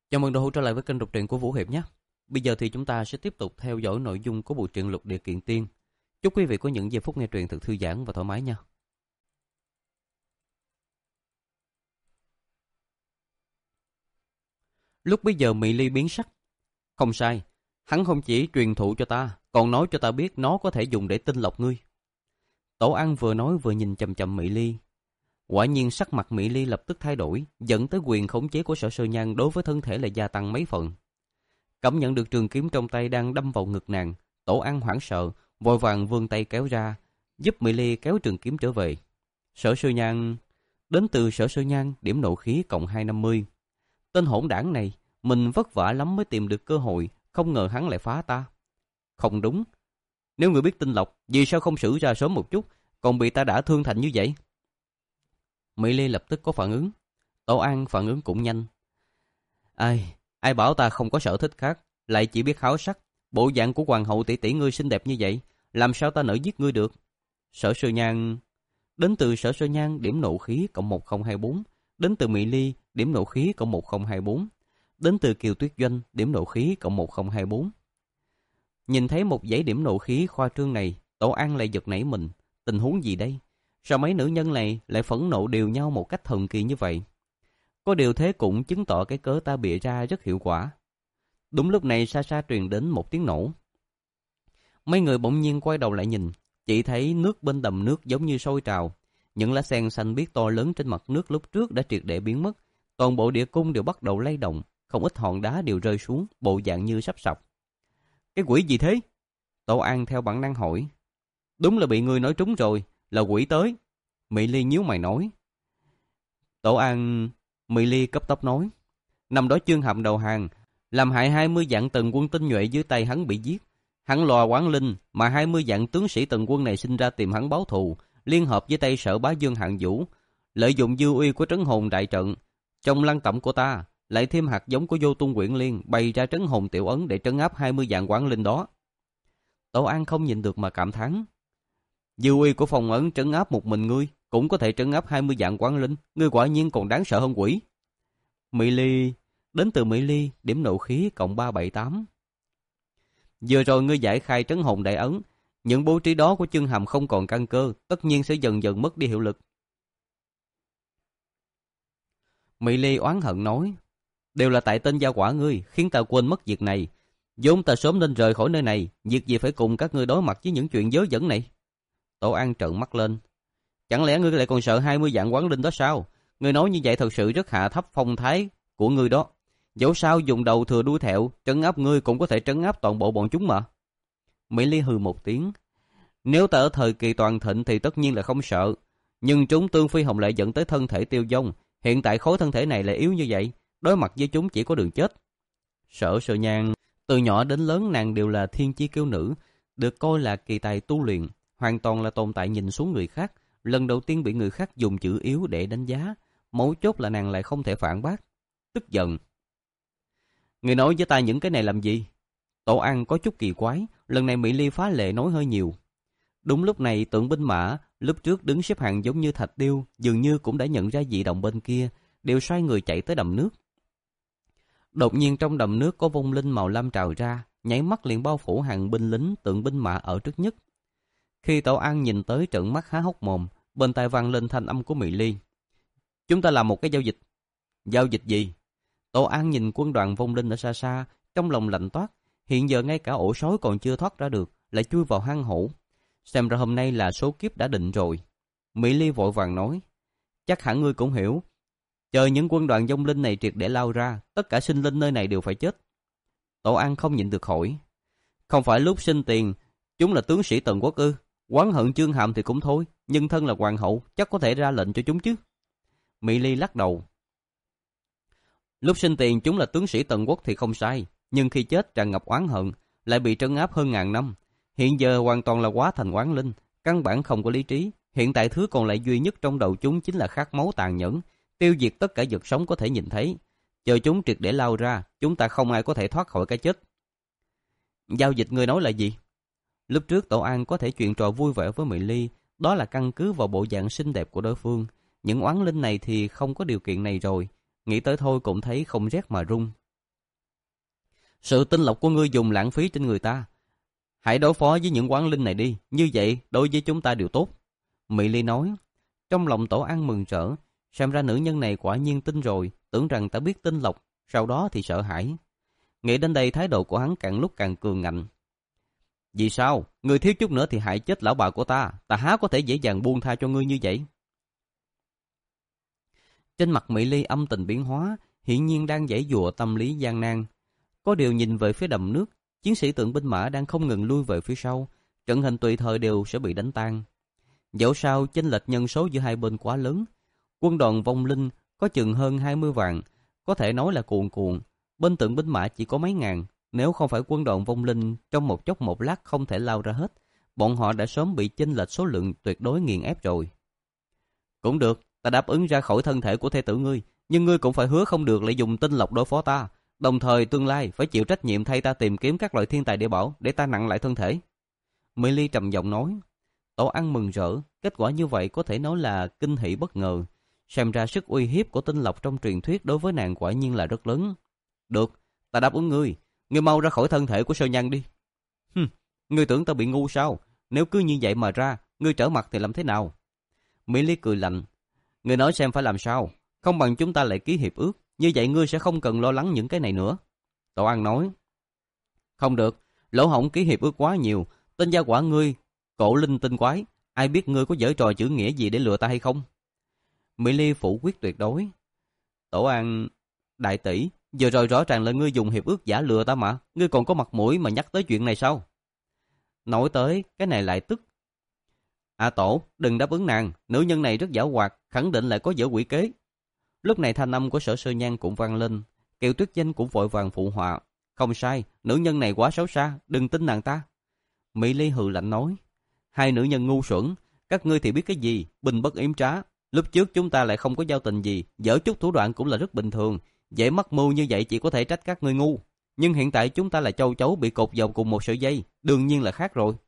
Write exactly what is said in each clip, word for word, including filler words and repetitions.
Chào mừng đã hỗ trở lại với kênh đọc truyện của Vũ Hiệp nhé. Bây giờ thì chúng ta sẽ tiếp tục theo dõi nội dung của bộ truyện Lục Địa Kiện Tiên. Chúc quý vị có những giây phút nghe truyện thật thư giãn và thoải mái nha. Lúc bấy giờ Mỹ Ly biến sắc. Không sai, hắn không chỉ truyền thụ cho ta, còn nói cho ta biết nó có thể dùng để tinh lọc ngươi. Tổ An vừa nói vừa nhìn chằm chằm Mỹ Ly. Quả nhiên sắc mặt Mỹ Ly lập tức thay đổi, dẫn tới quyền khống chế của Sở Sơ Nhan đối với thân thể lại gia tăng mấy phần. Cảm nhận được trường kiếm trong tay đang đâm vào ngực nàng, Tổ An hoảng sợ, vội vàng vươn tay kéo ra, giúp Mỹ Ly kéo trường kiếm trở về. Sở Sơ Nhan, đến từ Sở Sơ Nhan, điểm nộ khí cộng hai trăm năm mươi. Tên hỗn đảng này, mình vất vả lắm mới tìm được cơ hội, không ngờ hắn lại phá ta. Không đúng, nếu người biết tinh lọc, vì sao không xử ra sớm một chút, còn bị ta đã thương thành như vậy? Mỹ Ly lập tức có phản ứng. Tổ An phản ứng cũng nhanh. Ai, ai bảo ta không có sở thích khác, lại chỉ biết háo sắc. Bộ dạng của hoàng hậu tỷ tỷ ngươi xinh đẹp như vậy, làm sao ta nỡ giết ngươi được? Sở Sơ Nhan, đến từ Sở Sơ Nhan điểm nộ khí cộng một không hai bốn, đến từ Mỹ Ly điểm nộ khí cộng một không hai bốn, đến từ Kiều Tuyết Doanh điểm nộ khí cộng một không hai bốn. Nhìn thấy một dãy điểm nộ khí khoa trương này, Tổ An lại giật nảy mình. Tình huống gì đây? Sao mấy nữ nhân này lại phẫn nộ đều nhau một cách thần kỳ như vậy? Có điều thế cũng chứng tỏ cái cớ ta bịa ra rất hiệu quả. Đúng lúc này xa xa truyền đến một tiếng nổ. Mấy người bỗng nhiên quay đầu lại nhìn, chỉ thấy nước bên đầm nước giống như sôi trào. Những lá sen xanh biếc to lớn trên mặt nước lúc trước đã triệt để biến mất. Toàn bộ địa cung đều bắt đầu lay động, không ít hòn đá đều rơi xuống, bộ dạng như sắp sập. Cái quỷ gì thế? Tổ An theo bản năng hỏi. Đúng là bị ngươi nói trúng rồi, là quỷ tới. Mỹ Ly nhíu mày nói. Tổ An... Mỹ Ly cấp tốc nói. Năm đó Chương Hàm đầu hàng, làm hại hai mươi vạn tần quân tinh nhuệ dưới tay hắn bị giết. Hắn lò quán linh, mà hai mươi vạn tướng sĩ tần quân này sinh ra tìm hắn báo thù, liên hợp với tay Sở Bá Dương Hạng Vũ, lợi dụng dư uy của trấn hồn đại trận. Trong lăng tẩm của ta, lại thêm hạt giống của Vô Tung Quyển Liên, bày ra trấn hồn tiểu ấn để trấn áp hai mươi vạn quán linh đó. Tổ An không nhịn được mà cảm thán. Dư uy của phòng ấn trấn áp một mình ngươi, cũng có thể trấn áp hai mươi vạn quán linh, ngươi quả nhiên còn đáng sợ hơn quỷ. Mỹ Ly, đến từ Mỹ Ly, điểm nộ khí cộng ba trăm bảy mươi tám. Vừa rồi ngươi giải khai trấn hồn đại ấn, những bố trí đó của Chương Hàm không còn căn cơ, tất nhiên sẽ dần dần mất đi hiệu lực. Mỹ Ly oán hận nói, đều là tại tên gia quả ngươi, khiến ta quên mất việc này. Vốn ta sớm nên rời khỏi nơi này, việc gì phải cùng các ngươi đối mặt với những chuyện dớ dẫn này. Tổ An trợn mắt lên. Chẳng lẽ ngươi lại còn sợ hai mươi vạn quán linh đó sao? Ngươi nói như vậy thật sự rất hạ thấp phong thái của ngươi đó. Dẫu sao dùng đầu thừa đuôi thẹo, trấn áp ngươi cũng có thể trấn áp toàn bộ bọn chúng mà. Mỹ Ly hừ một tiếng. Nếu ta ở thời kỳ toàn thịnh thì tất nhiên là không sợ. Nhưng chúng Tương Phi Hồng lại dẫn tới thân thể tiêu vong. Hiện tại khối thân thể này lại yếu như vậy, đối mặt với chúng chỉ có đường chết. Sở Sơ Nhan, từ nhỏ đến lớn nàng đều là thiên chi kiêu nữ, được coi là kỳ tài tu luyện, hoàn toàn là tồn tại nhìn xuống người khác, lần đầu tiên bị người khác dùng chữ yếu để đánh giá, mấu chốt là nàng lại không thể phản bác. Tức giận. Người nói với ta những cái này làm gì? Tổ An có chút kỳ quái, lần này Mỹ Ly phá lệ nói hơi nhiều. Đúng lúc này Tượng binh mã, lúc trước đứng xếp hàng giống như thạch điêu, dường như cũng đã nhận ra dị động bên kia, đều xoay người chạy tới đầm nước. Đột nhiên trong đầm nước có vong linh màu lam trào ra, nháy mắt liền bao phủ hàng binh lính Tượng binh mã ở trước nhất. Khi Tổ An nhìn tới trợn mắt há hốc mồm, bên tai vang lên thanh âm của Mỹ Ly. Chúng ta làm một cái giao dịch. Giao dịch gì? Tổ An nhìn quân đoàn vong linh ở xa xa, trong lòng lạnh toát. Hiện giờ ngay cả ổ sói còn chưa thoát ra được, lại chui vào hang hổ. Xem ra hôm nay là số kiếp đã định rồi. Mỹ Ly vội vàng nói. Chắc hẳn ngươi cũng hiểu. Chờ những quân đoàn vong linh này triệt để lao ra, tất cả sinh linh nơi này đều phải chết. Tổ An không nhịn được hỏi. Không phải lúc sinh tiền, chúng là tướng sĩ Tần Quốc ư? Oán hận Chương Hàm thì cũng thôi, nhưng thân là hoàng hậu, chắc có thể ra lệnh cho chúng chứ. Mỹ Ly lắc đầu. Lúc sinh tiền chúng là tướng sĩ Tần Quốc thì không sai, nhưng khi chết tràn ngập oán hận, lại bị trấn áp hơn ngàn năm. Hiện giờ hoàn toàn là hóa thành oán linh, căn bản không có lý trí. Hiện tại thứ còn lại duy nhất trong đầu chúng chính là khát máu tàn nhẫn, tiêu diệt tất cả vật sống có thể nhìn thấy. Chờ chúng triệt để lao ra, chúng ta không ai có thể thoát khỏi cái chết. Giao dịch ngươi nói là gì? Lúc trước Tổ An có thể chuyện trò vui vẻ với Mỹ Ly, đó là căn cứ vào bộ dạng xinh đẹp của đối phương. Những oán linh này thì không có điều kiện này rồi, nghĩ tới thôi cũng thấy không rét mà run. Sự tinh lọc của ngươi dùng lãng phí trên người ta. Hãy đối phó với những quán linh này đi, như vậy đối với chúng ta đều tốt. Mỹ Ly nói. Trong lòng Tổ An mừng rỡ, xem ra nữ nhân này quả nhiên tin rồi, tưởng rằng ta biết tinh lọc, sau đó thì sợ hãi. Nghĩ đến đây thái độ của hắn càng lúc càng cường ngạnh. Vì sao? Ngươi thiếu chút nữa thì hại chết lão bà của ta, ta há có thể dễ dàng buông tha cho ngươi như vậy? Trên mặt Mỹ Ly âm tình biến hóa, hiển nhiên đang giãy giụa tâm lý gian nan. Có điều nhìn về phía đầm nước, chiến sĩ tượng binh mã đang không ngừng lui về phía sau, trận hình tùy thời đều sẽ bị đánh tan. Dẫu sao chênh lệch nhân số giữa hai bên quá lớn, quân đoàn vong linh có chừng hơn hai mươi vạn, có thể nói là cuồn cuộn, bên tượng binh mã chỉ có mấy ngàn. Nếu không phải quân đoàn vong linh trong một chốc một lát không thể lao ra hết, bọn họ đã sớm bị chênh lệch số lượng tuyệt đối nghiền ép rồi. Cũng được, ta đáp ứng ra khỏi thân thể của thê tử ngươi, nhưng ngươi cũng phải hứa không được lại dùng tinh lọc đối phó ta, đồng thời tương lai phải chịu trách nhiệm thay ta tìm kiếm các loại thiên tài địa bảo để ta nặng lại thân thể. Mỹ Ly trầm giọng nói. Tổ An mừng rỡ, kết quả như vậy có thể nói là kinh hỉ bất ngờ. Xem ra sức uy hiếp của tinh lọc trong truyền thuyết đối với nàng quả nhiên là rất lớn. Được, ta đáp ứng ngươi, ngươi mau ra khỏi thân thể của Sơ Nhan đi. Hừm, ngươi tưởng ta bị ngu sao? Nếu cứ như vậy mà ra, ngươi trở mặt thì làm thế nào? Mỹ Ly cười lạnh. Ngươi nói xem phải làm sao? Không bằng chúng ta lại ký hiệp ước, như vậy ngươi sẽ không cần lo lắng những cái này nữa. Tổ An nói. Không được, lỗ hổng ký hiệp ước quá nhiều, tên gia quả ngươi cổ linh tinh quái, ai biết ngươi có giở trò chữ nghĩa gì để lừa ta hay không? Mỹ Ly phủ quyết tuyệt đối. Tổ An, đại tỷ, vừa rồi rõ ràng là ngươi dùng hiệp ước giả lừa ta mà, ngươi còn có mặt mũi mà nhắc tới chuyện này sao? Nói tới, cái này lại tức. À Tổ, đừng đáp ứng nàng, nữ nhân này rất giảo hoạt, khẳng định lại có dở quỷ kế. Lúc này thanh âm của Sở Sơ Nhan cũng vang lên, Kiều Tuyết Danh cũng vội vàng phụ họa. Không sai, nữ nhân này quá xấu xa, đừng tin nàng ta. Mỹ Ly hừ lạnh nói. Hai nữ nhân ngu xuẩn, các ngươi thì biết cái gì, bình bất yếm trá. Lúc trước chúng ta lại không có giao tình gì, dở chút thủ đoạn cũng là rất bình thường. Dễ mắc mưu như vậy chỉ có thể trách các ngươi ngu. Nhưng hiện tại chúng ta là châu chấu bị cột vào cùng một sợi dây, đương nhiên là khác rồi.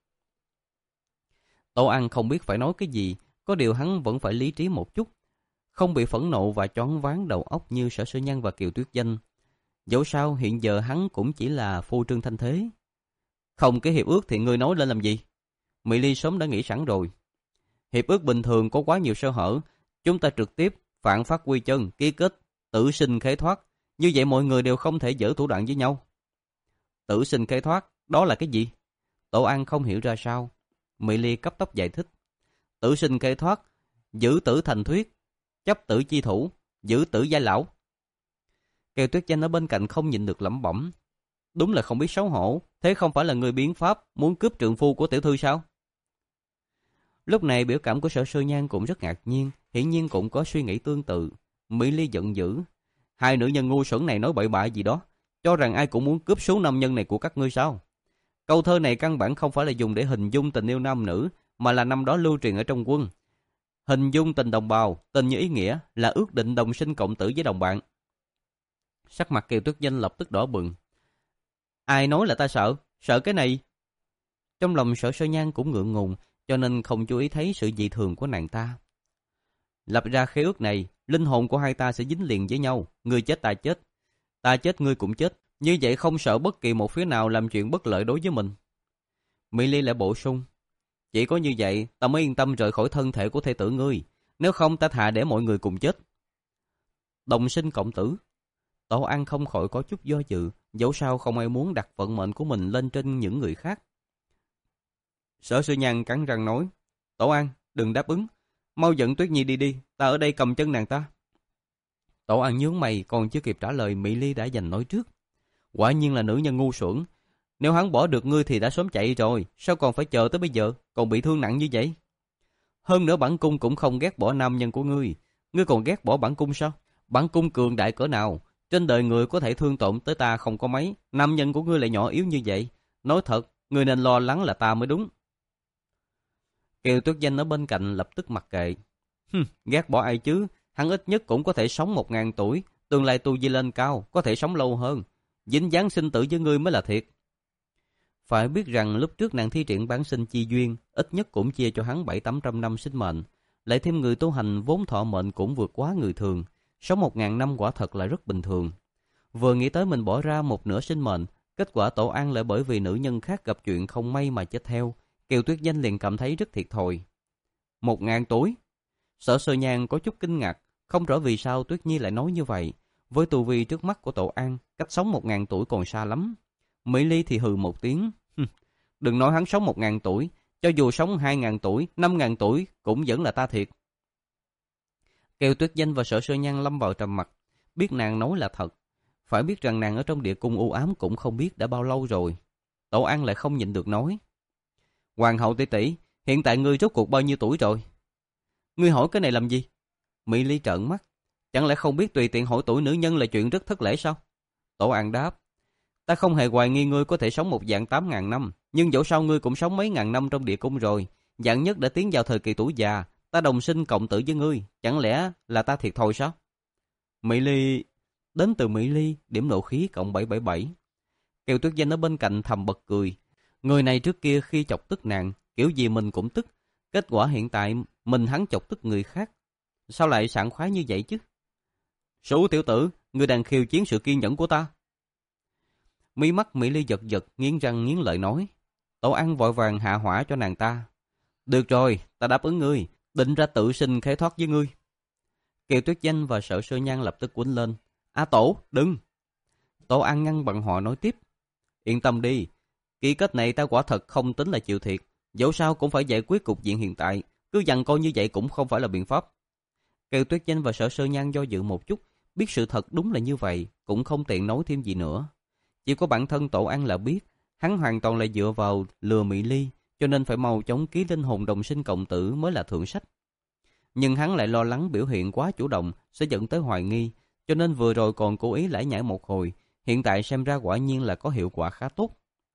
Tô An không biết phải nói cái gì, có điều hắn vẫn phải lý trí một chút. Không bị phẫn nộ và choáng váng đầu óc như Sở Sơ Nhan và Kiều Tuyết Danh. Dẫu sao hiện giờ hắn cũng chỉ là phô trương thanh thế. Không cái hiệp ước thì ngươi nói lên làm gì? Mỹ Ly sớm đã nghĩ sẵn rồi. Hiệp ước bình thường có quá nhiều sơ hở, chúng ta trực tiếp phản phát quy chân, ký kết, tử sinh khế thoát. Như vậy mọi người đều không thể dở thủ đoạn với nhau. Tử sinh khế thoát, đó là cái gì? Tổ An không hiểu ra sao. Mỹ Ly cấp tốc giải thích. Tử sinh khế thoát, giữ tử thành thuyết, chấp tử chi thủ, giữ tử giai lão. Kiều Tuyết Danh ở bên cạnh không nhịn được lẩm bẩm. Đúng là không biết xấu hổ, thế không phải là người biến pháp muốn cướp trượng phu của tiểu thư sao? Lúc này biểu cảm của Sở Sơ Nhan cũng rất ngạc nhiên, hiển nhiên cũng có suy nghĩ tương tự. Mỹ Ly giận dữ. Hai nữ nhân ngu xuẩn này nói bậy bạ gì đó, cho rằng ai cũng muốn cướp số nam nhân này của các ngươi sao? Câu thơ này căn bản không phải là dùng để hình dung tình yêu nam nữ, mà là năm đó lưu truyền ở trong quân. Hình dung tình đồng bào, tình như ý nghĩa, là ước định đồng sinh cộng tử với đồng bạn. Sắc mặt Kiều Tuyết Danh lập tức đỏ bừng. Ai nói là ta sợ, sợ cái này? Trong lòng Sở Sơ Nhan cũng ngượng ngùng, cho nên không chú ý thấy sự dị thường của nàng ta. Lập ra khế ước này, linh hồn của hai ta sẽ dính liền với nhau, ngươi chết ta chết, ta chết ngươi cũng chết, như vậy không sợ bất kỳ một phía nào làm chuyện bất lợi đối với mình. Mỹ Ly lại bổ sung, chỉ có như vậy ta mới yên tâm rời khỏi thân thể của thê tử ngươi, nếu không ta thà để mọi người cùng chết. Đồng sinh cộng tử. Tổ An không khỏi có chút do dự, dẫu sao không ai muốn đặt vận mệnh của mình lên trên những người khác. Sở Sư Nhan cắn răng nói, Tổ An, đừng đáp ứng, mau dẫn Tuyết Nhi đi đi, ta ở đây cầm chân nàng ta. Tổ An nhướng mày, còn chưa kịp trả lời Mỹ Ly đã giành nói trước. Quả nhiên là nữ nhân ngu xuẩn, nếu hắn bỏ được ngươi thì đã sớm chạy rồi, sao còn phải chờ tới bây giờ, còn bị thương nặng như vậy? Hơn nữa bản cung cũng không ghét bỏ nam nhân của ngươi, ngươi còn ghét bỏ bản cung sao? Bản cung cường đại cỡ nào, trên đời người có thể thương tổn tới ta không có mấy, nam nhân của ngươi lại nhỏ yếu như vậy. Nói thật, ngươi nên lo lắng là ta mới đúng. Kiều Tuyết Danh ở bên cạnh lập tức mặc kệ. Hừm, ghét bỏ ai chứ, hắn ít nhất cũng có thể sống một ngàn tuổi, tương lai tu vi lên cao, có thể sống lâu hơn. Dính dáng sinh tử với ngươi mới là thiệt. Phải biết rằng lúc trước nàng thi triển bản sinh chi duyên, ít nhất cũng chia cho hắn bảy tám trăm năm sinh mệnh, lại thêm người tu hành vốn thọ mệnh cũng vượt quá người thường, sống một ngàn năm quả thật là rất bình thường. Vừa nghĩ tới mình bỏ ra một nửa sinh mệnh, Kết quả Tổ An lại bởi vì nữ nhân khác gặp chuyện không may mà chết theo. Kiều Tuyết Danh liền cảm thấy rất thiệt thòi. Một ngàn tuổi. Sở Sơ Nhan có chút kinh ngạc, không rõ vì sao Tuyết Nhi lại nói như vậy. Với tu vi trước mắt của Tổ An, cách sống một ngàn tuổi còn xa lắm. Mỹ Ly thì hừ một tiếng. Đừng nói hắn sống một ngàn tuổi, cho dù sống hai ngàn tuổi, năm ngàn tuổi cũng vẫn là ta thiệt. Kiều Tuyết Danh và Sở Sơ Nhan lâm vào trầm mặc, biết nàng nói là thật. Phải biết rằng nàng ở trong địa cung u ám cũng không biết đã bao lâu rồi. Tổ An lại không nhịn được nói. Hoàng hậu tỷ tỷ, hiện tại ngươi rốt cuộc bao nhiêu tuổi rồi? Ngươi hỏi cái này làm gì? Mỹ Ly trợn mắt. Chẳng lẽ không biết tùy tiện hỏi tuổi nữ nhân là chuyện rất thất lễ sao? Tổ An đáp. Ta không hề hoài nghi ngươi có thể sống một dạng tám ngàn năm, nhưng dẫu sao ngươi cũng sống mấy ngàn năm trong địa cung rồi. Dạng nhất đã tiến vào thời kỳ tuổi già, ta đồng sinh cộng tử với ngươi, chẳng lẽ là ta thiệt thòi sao? Mỹ Ly... Đến từ Mỹ Ly, điểm nộ khí cộng bảy bảy bảy. Kiều Tuyết Danh ở bên cạnh thầm bật cười. Người này trước kia khi chọc tức nàng, kiểu gì mình cũng tức. Kết quả hiện tại mình hắn chọc tức người khác. Sao lại sảng khoái như vậy chứ? Sủ tiểu tử, ngươi đang khiêu chiến sự kiên nhẫn của ta. Mí mắt Mỹ Ly giật giật, nghiến răng nghiến lợi nói. Tổ An vội vàng hạ hỏa cho nàng ta. Được rồi, ta đáp ứng ngươi, định ra tự sinh khế thoát với ngươi. Kiều Tuyết Danh và Sở Sơ Nhan lập tức quýnh lên. A Tổ, đừng! Tổ An ngăn bằng họ nói tiếp. Yên tâm đi, ký kết này ta quả thật không tính là chịu thiệt. Dẫu sao cũng phải giải quyết cục diện hiện tại, cứ dằn coi như vậy cũng không phải là biện pháp. Kiều Tuyết Danh và Sở Sơ Nhan do dự một chút, biết sự thật đúng là như vậy, cũng không tiện nói thêm gì nữa. Chỉ có bản thân Tổ An là biết, hắn hoàn toàn là dựa vào lừa Mỹ Ly, cho nên phải mau chóng ký linh hồn đồng sinh cộng tử mới là thượng sách. Nhưng hắn lại lo lắng biểu hiện quá chủ động sẽ dẫn tới hoài nghi, cho nên vừa rồi còn cố ý lải nhải một hồi, hiện tại xem ra quả nhiên là có hiệu quả khá tốt.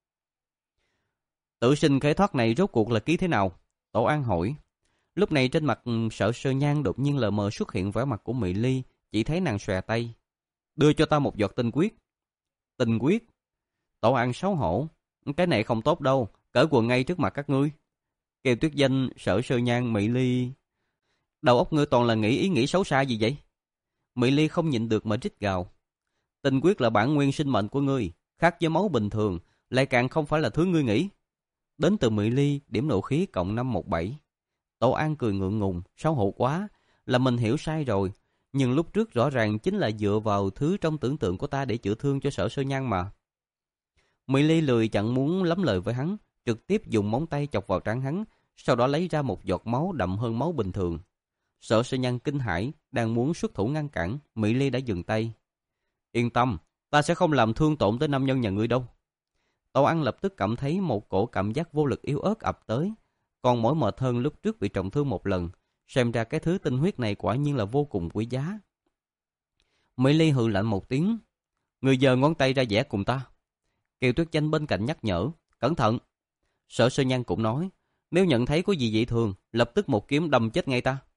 Tự sinh khế thoát này rốt cuộc là ký thế nào? Tổ An hỏi. Lúc này trên mặt Sở Sơ Nhan đột nhiên lờ mờ xuất hiện vẻ mặt của Mỹ Ly, chỉ thấy nàng xòe tay. Đưa cho ta một giọt tinh quyết. Tinh quyết? Tổ An xấu hổ. Cái này không tốt đâu, cởi quần ngay trước mặt các ngươi. Kiều Tuyết Danh, Sở Sơ Nhan, Mỹ Ly... Đầu óc ngươi toàn là nghĩ ý nghĩ xấu xa gì vậy? Mỹ Ly không nhịn được mà rít gào. Tinh quyết là bản nguyên sinh mệnh của ngươi, khác với máu bình thường, lại càng không phải là thứ ngươi nghĩ. Đến từ Mỹ Ly, điểm nộ khí cộng năm một bảy. Tổ An cười ngượng ngùng, xấu hổ quá, là mình hiểu sai rồi. Nhưng lúc trước rõ ràng chính là dựa vào thứ trong tưởng tượng của ta để chữa thương cho Sở Sơ Nhan mà. Mỹ Ly lười chẳng muốn lắm lời với hắn, trực tiếp dùng móng tay chọc vào trán hắn, sau đó lấy ra một giọt máu đậm hơn máu bình thường. Sở Sơ Nhan kinh hãi, đang muốn xuất thủ ngăn cản, Mỹ Ly đã dừng tay. Yên tâm, ta sẽ không làm thương tổn tới nam nhân nhà ngươi đâu. Tổ An lập tức cảm thấy một cổ cảm giác vô lực yếu ớt ập tới, còn mỗi mệt hơn lúc trước bị trọng thương một lần, xem ra cái thứ tinh huyết này quả nhiên là vô cùng quý giá. Mỹ Ly hừ lạnh một tiếng, người giơ ngón tay ra vẽ cùng ta. Kiều Tuyết Danh bên cạnh nhắc nhở, cẩn thận. Sở Sơ Nhan cũng nói, nếu nhận thấy có gì dị thường, lập tức một kiếm đâm chết ngay ta.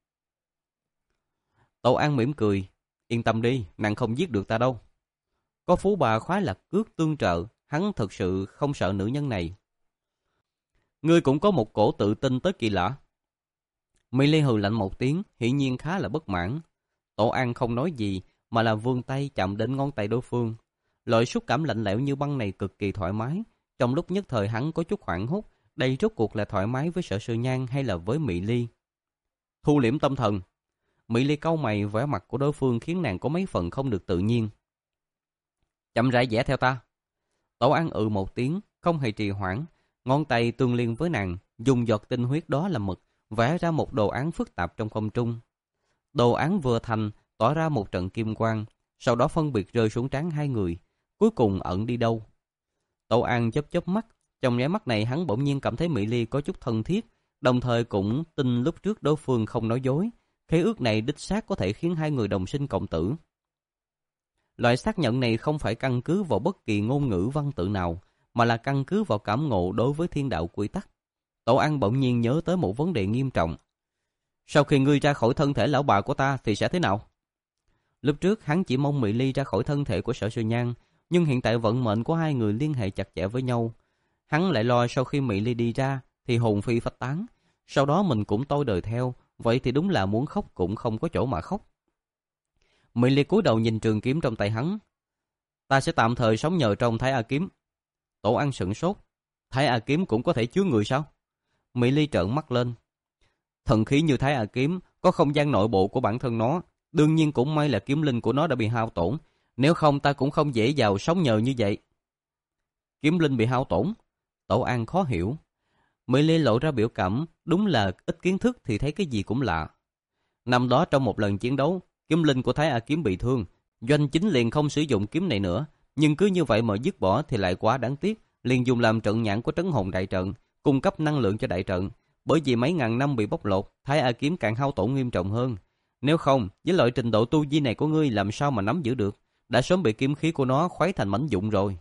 Tổ An mỉm cười, yên tâm đi, nàng không giết được ta đâu. Có phú bà khoái lạc cước tương trợ, hắn thực sự không sợ nữ nhân này. Ngươi cũng có một cổ tự tin tới kỳ lạ. Mỹ Ly hừ lạnh một tiếng, hiển nhiên khá là bất mãn. Tổ An không nói gì, mà là vươn tay chạm đến ngón tay đối phương. Loại xúc cảm lạnh lẽo như băng này cực kỳ thoải mái. Trong lúc nhất thời hắn có chút hoảng hốt, đây rốt cuộc là thoải mái với Sở Sơ Nhan hay là với Mỹ Ly? Thu liễm tâm thần. Mỹ Ly cau mày, vẻ mặt của đối phương khiến nàng có mấy phần không được tự nhiên. Chậm rãi vẽ theo ta. Tổ An ừ một tiếng, không hề trì hoãn, ngón tay tương liên với nàng, dùng giọt tinh huyết đó làm mực, vẽ ra một đồ án phức tạp trong không trung. Đồ án vừa thành, tỏa ra một trận kim quang, sau đó phân biệt rơi xuống trán hai người, cuối cùng ẩn đi đâu. Tổ An chớp chớp mắt, trong nháy mắt này hắn bỗng nhiên cảm thấy Mỹ Ly có chút thân thiết, đồng thời cũng tin lúc trước đối phương không nói dối, khế ước này đích xác có thể khiến hai người đồng sinh cộng tử. Loại xác nhận này không phải căn cứ vào bất kỳ ngôn ngữ văn tự nào, mà là căn cứ vào cảm ngộ đối với thiên đạo quy tắc. Tổ An bỗng nhiên nhớ tới một vấn đề nghiêm trọng. Sau khi ngươi ra khỏi thân thể lão bà của ta thì sẽ thế nào? Lúc trước hắn chỉ mong Mỹ Ly ra khỏi thân thể của Sở Sơ Nhan, nhưng hiện tại vận mệnh của hai người liên hệ chặt chẽ với nhau. Hắn lại lo sau khi Mỹ Ly đi ra thì hồn phi phách tán, sau đó mình cũng tôi đời theo, vậy thì đúng là muốn khóc cũng không có chỗ mà khóc. Mỹ Ly cúi đầu nhìn trường kiếm trong tay hắn. Ta sẽ tạm thời sống nhờ trong Thái A kiếm, Tổ An sửng sốt. Thái A kiếm cũng có thể chứa người sao? Mỹ Ly trợn mắt lên. Thần khí như Thái A kiếm có không gian nội bộ của bản thân nó, đương nhiên cũng may là kiếm linh của nó đã bị hao tổn, nếu không ta cũng không dễ dàng sống nhờ như vậy. Kiếm linh bị hao tổn? Tổ An khó hiểu. Mỹ Ly lộ ra biểu cảm, đúng là ít kiến thức thì thấy cái gì cũng lạ. Năm đó trong một lần chiến đấu, kiếm linh của Thái A kiếm bị thương, Doanh Chính liền không sử dụng kiếm này nữa, nhưng cứ như vậy mà dứt bỏ thì lại quá đáng tiếc, liền dùng làm trận nhãn của trấn hồn đại trận, cung cấp năng lượng cho đại trận. Bởi vì mấy ngàn năm bị bóc lột, Thái A kiếm càng hao tổn nghiêm trọng hơn. Nếu không, với loại trình độ tu vi này của ngươi làm sao mà nắm giữ được, đã sớm bị kiếm khí của nó khuấy thành mảnh vụn rồi.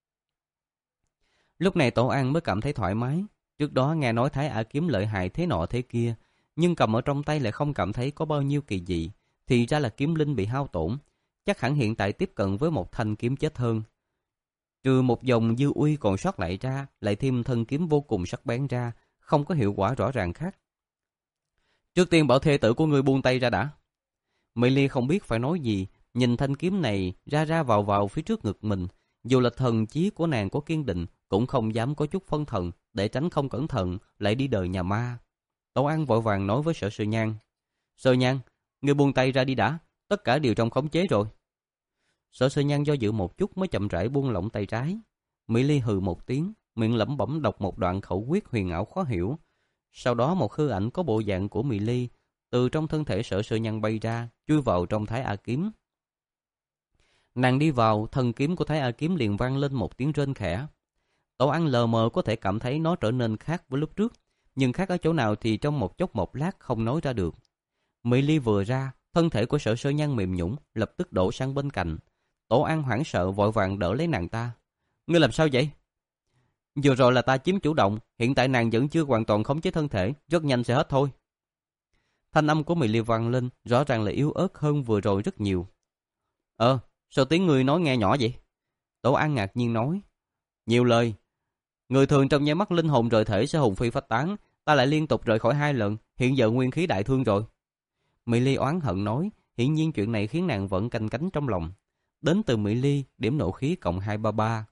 Lúc này Tổ An mới cảm thấy thoải mái. Trước đó nghe nói Thái A kiếm lợi hại thế nọ thế kia, nhưng cầm ở trong tay lại không cảm thấy có bao nhiêu kỳ dị. Thì ra là kiếm linh bị hao tổn, chắc hẳn hiện tại tiếp cận với một thanh kiếm chết hơn. Trừ một dòng dư uy còn sót lại ra, lại thêm thân kiếm vô cùng sắc bén ra, không có hiệu quả rõ ràng khác. Trước tiên bảo thê tử của ngươi buông tay ra đã. Mỹ Ly không biết phải nói gì, nhìn thanh kiếm này ra ra vào vào phía trước ngực mình. Dù là thần chí của nàng có kiên định, cũng không dám có chút phân thần, để tránh không cẩn thận lại đi đời nhà ma. Tổ An vội vàng nói với Sở Sơ Nhan. Sơ Nhan, ngươi buông tay ra đi đã, tất cả đều trong khống chế rồi. Sở Sơ Nhan do dự một chút mới chậm rãi buông lỏng tay trái. Mỹ Ly hừ một tiếng, miệng lẩm bẩm đọc một đoạn khẩu quyết huyền ảo khó hiểu. Sau đó một hư ảnh có bộ dạng của Mỹ Ly từ trong thân thể Sở Sơ Nhan bay ra, chui vào trong Thái A kiếm. Nàng đi vào, thân kiếm của Thái A kiếm liền vang lên một tiếng rên khẽ. Tổ An lờ mờ có thể cảm thấy nó trở nên khác với lúc trước, nhưng khác ở chỗ nào thì trong một chốc một lát không nói ra được. Mỹ Ly vừa ra, thân thể của Sở Sơ Nhan mềm nhũn, lập tức đổ sang bên cạnh. Tổ An hoảng sợ vội vàng đỡ lấy nàng ta. Ngươi làm sao vậy? Vừa rồi là ta chiếm chủ động, hiện tại nàng vẫn chưa hoàn toàn khống chế thân thể, rất nhanh sẽ hết thôi. Thanh âm của Mỹ Ly vang lên, rõ ràng là yếu ớt hơn vừa rồi rất nhiều. Ờ, sao tiếng ngươi nói nghe nhỏ vậy? Tổ An ngạc nhiên nói. Nhiều lời. Người thường trong nháy mắt linh hồn rời thể sẽ hồn phi phách tán, ta lại liên tục rời khỏi hai lần, hiện giờ nguyên khí đại thương rồi. Mỹ Ly oán hận nói, hiển nhiên chuyện này khiến nàng vẫn canh cánh trong lòng. Đến từ Mỹ Ly, điểm nộ khí cộng hai trăm ba mươi ba.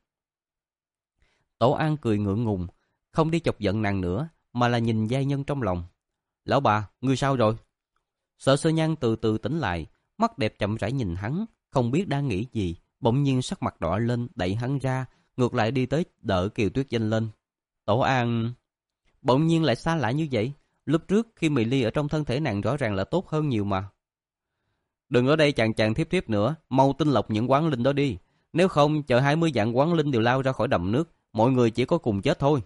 Tổ An cười ngượng ngùng, không đi chọc giận nàng nữa, mà là nhìn giai nhân trong lòng. Lão bà, ngươi sao rồi? Sở Sơ Nhan từ từ tỉnh lại, mắt đẹp chậm rãi nhìn hắn, không biết đang nghĩ gì, bỗng nhiên sắc mặt đỏ lên, đẩy hắn ra, ngược lại đi tới đỡ Kiều Tuyết Danh lên. Tổ An bỗng nhiên lại xa lạ như vậy, lúc trước khi Mỹ Ly ở trong thân thể nàng rõ ràng là tốt hơn nhiều mà. Đừng ở đây chàng chàng thiếp thiếp nữa, mau tinh lọc những quán linh đó đi, nếu không chờ hai mươi vạn quán linh đều lao ra khỏi đầm nước, mọi người chỉ có cùng chết thôi.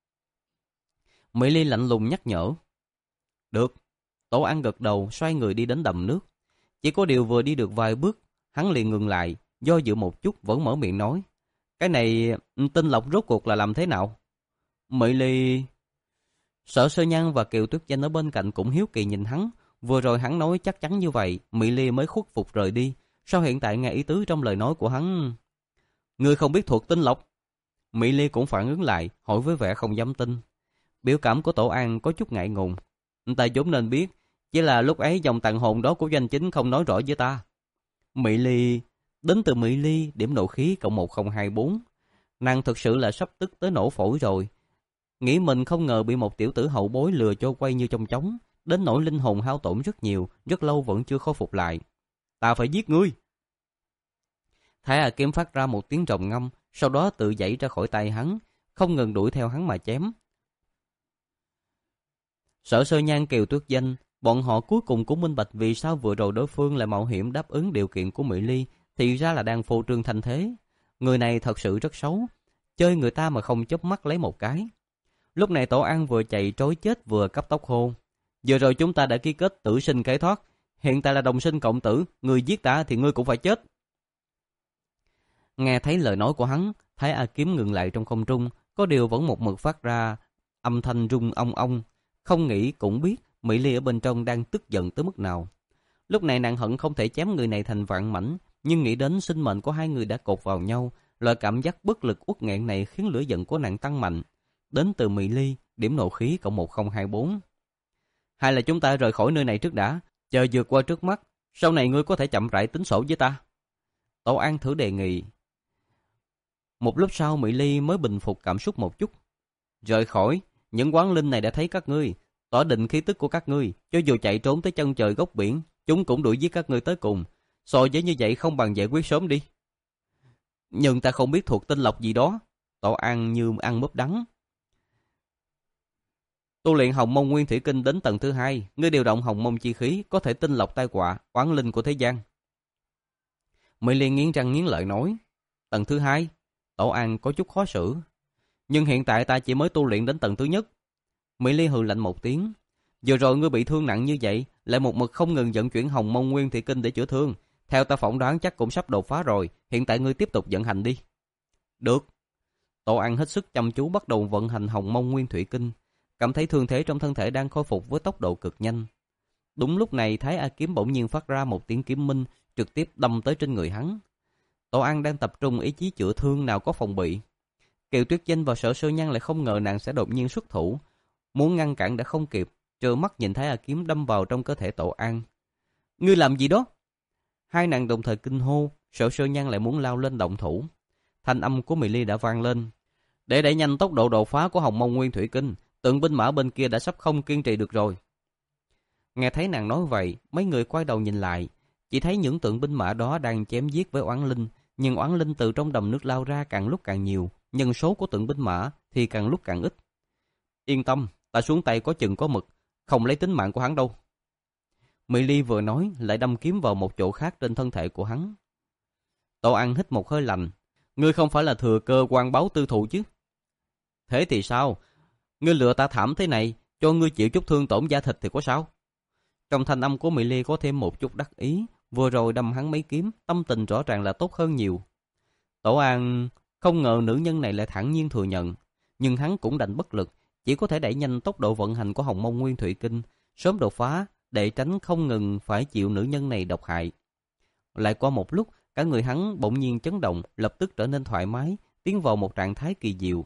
Mỹ Ly lạnh lùng nhắc nhở. Được. Tổ An gật đầu, xoay người đi đến đầm nước. Chỉ có điều vừa đi được vài bước, hắn liền ngừng lại, do dự một chút vẫn mở miệng nói. Cái này tinh lọc rốt cuộc là làm thế nào? Mỹ Ly... Sở Sơ Nhan và Kiều Tuyết Danh ở bên cạnh cũng hiếu kỳ nhìn hắn. Vừa rồi hắn nói chắc chắn như vậy, Mỹ Ly mới khuất phục rời đi. Sao hiện tại nghe ý tứ trong lời nói của hắn? Ngươi không biết thuật tinh lọc? Mỹ Ly cũng phản ứng lại, hỏi với vẻ không dám tin. Biểu cảm của Tổ An có chút ngại ngùng. Ta vốn nên biết, chỉ là lúc ấy dòng tàn hồn đó của Doanh Chính không nói rõ với ta. Mỹ Ly... Đến từ Mỹ Ly, điểm nộ khí cộng một không hai bốn. Nàng thực sự là sắp tức tới nổ phổi rồi. Nghĩ mình không ngờ bị một tiểu tử hậu bối lừa cho quay như trong trống, đến nỗi linh hồn hao tổn rất nhiều, rất lâu vẫn chưa khôi phục lại. Ta phải giết ngươi. Thái A kiếm phát ra một tiếng rồng ngâm, sau đó tự dãy ra khỏi tay hắn, không ngừng đuổi theo hắn mà chém. Sở Sơ Nhan, Kiều Tuyết Danh, bọn họ cuối cùng cũng minh bạch vì sao vừa rồi đối phương lại mạo hiểm đáp ứng điều kiện của Mỹ Ly, thì ra là đang phô trương thanh thế. Người này thật sự rất xấu, chơi người ta mà không chớp mắt lấy một cái. Lúc này Tổ An vừa chạy trối chết vừa cấp tốc hô. Giờ rồi chúng ta đã ký kết tử sinh cái thoát, hiện tại là đồng sinh cộng tử, người giết ta thì ngươi cũng phải chết. Nghe thấy lời nói của hắn, Thái A kiếm ngừng lại trong không trung, có điều vẫn một mực phát ra âm thanh rung ong ong. Không nghĩ cũng biết Mỹ Ly ở bên trong đang tức giận tới mức nào. Lúc này nàng hận không thể chém người này thành vạn mảnh, nhưng nghĩ đến sinh mệnh của hai người đã cột vào nhau, loại cảm giác bất lực uất nghẹn này khiến lửa giận của nàng tăng mạnh. Đến từ Mỹ Ly, điểm nộ khí cộng một không hai bốn. Hay là chúng ta rời khỏi nơi này trước đã, chờ vượt qua trước mắt, sau này ngươi có thể chậm rãi tính sổ với ta. Tổ An thử đề nghị. Một lúc sau Mỹ Ly mới bình phục cảm xúc một chút. Rời khỏi, những quán linh này đã thấy các ngươi, tỏ định khí tức của các ngươi, cho dù chạy trốn tới chân trời góc biển, chúng cũng đuổi giết các ngươi tới cùng. So với như vậy không bằng giải quyết sớm đi. Nhưng ta không biết thuộc tinh lộc gì đó. Tổ An như ăn mướp đắng. Tu luyện Hồng Mông Nguyên Thủy Kinh đến tầng thứ hai, ngươi điều động Hồng Mông chi khí, có thể tinh lọc tai họa, oán linh của thế gian. Mỹ Liên nghiến răng nghiến lợi nói, tầng thứ hai, Tổ An có chút khó xử. Nhưng hiện tại ta chỉ mới tu luyện đến tầng thứ nhất. Mỹ Liên hừ lạnh một tiếng. Vừa rồi ngươi bị thương nặng như vậy, lại một mực không ngừng vận chuyển Hồng Mông Nguyên Thủy Kinh để chữa thương. Theo ta phỏng đoán chắc cũng sắp đột phá rồi, hiện tại ngươi tiếp tục vận hành đi. Được. Tổ An hết sức chăm chú bắt đầu vận hành Hồng Mông Nguyên Thủy Kinh, cảm thấy thương thế trong thân thể đang khôi phục với tốc độ cực nhanh. Đúng lúc này Thái A Kiếm bỗng nhiên phát ra một tiếng kiếm minh, trực tiếp đâm tới trên người hắn. Tổ An đang tập trung ý chí chữa thương nào có phòng bị. Kiều Tuyết Danh và Sở Sơ Nhan lại không ngờ nàng sẽ đột nhiên xuất thủ, muốn ngăn cản đã không kịp, trơ mắt nhìn Thái A Kiếm đâm vào trong cơ thể Tổ An. Ngươi làm gì đó? Hai nàng đồng thời kinh hô, Sở Sơ Nhan lại muốn lao lên động thủ. Thanh âm của Mỹ Ly đã vang lên. Để đẩy nhanh tốc độ đột phá của Hồng Mông Nguyên Thủy Kinh, tượng binh mã bên kia đã sắp không kiên trì được rồi. Nghe thấy nàng nói vậy, mấy người quay đầu nhìn lại, chỉ thấy những tượng binh mã đó đang chém giết với oán linh, nhưng oán linh từ trong đầm nước lao ra càng lúc càng nhiều, nhân số của tượng binh mã thì càng lúc càng ít. Yên tâm, ta xuống tay có chừng có mực, không lấy tính mạng của hắn đâu. Mỹ Ly vừa nói lại đâm kiếm vào một chỗ khác trên thân thể của hắn. Tổ An hít một hơi lạnh, ngươi không phải là thừa cơ quan báo tư thù chứ? Thế thì sao? Ngươi lừa ta thảm thế này, cho ngươi chịu chút thương tổn da thịt thì có sao? Trong thanh âm của Mỹ Ly có thêm một chút đắc ý, vừa rồi đâm hắn mấy kiếm, tâm tình rõ ràng là tốt hơn nhiều. Tổ An không ngờ nữ nhân này lại thản nhiên thừa nhận, nhưng hắn cũng đành bất lực, chỉ có thể đẩy nhanh tốc độ vận hành của Hồng Mông Nguyên Thủy Kinh, sớm đột phá để tránh không ngừng phải chịu nữ nhân này độc hại. Lại qua một lúc, cả người hắn bỗng nhiên chấn động, lập tức trở nên thoải mái, tiến vào một trạng thái kỳ diệu.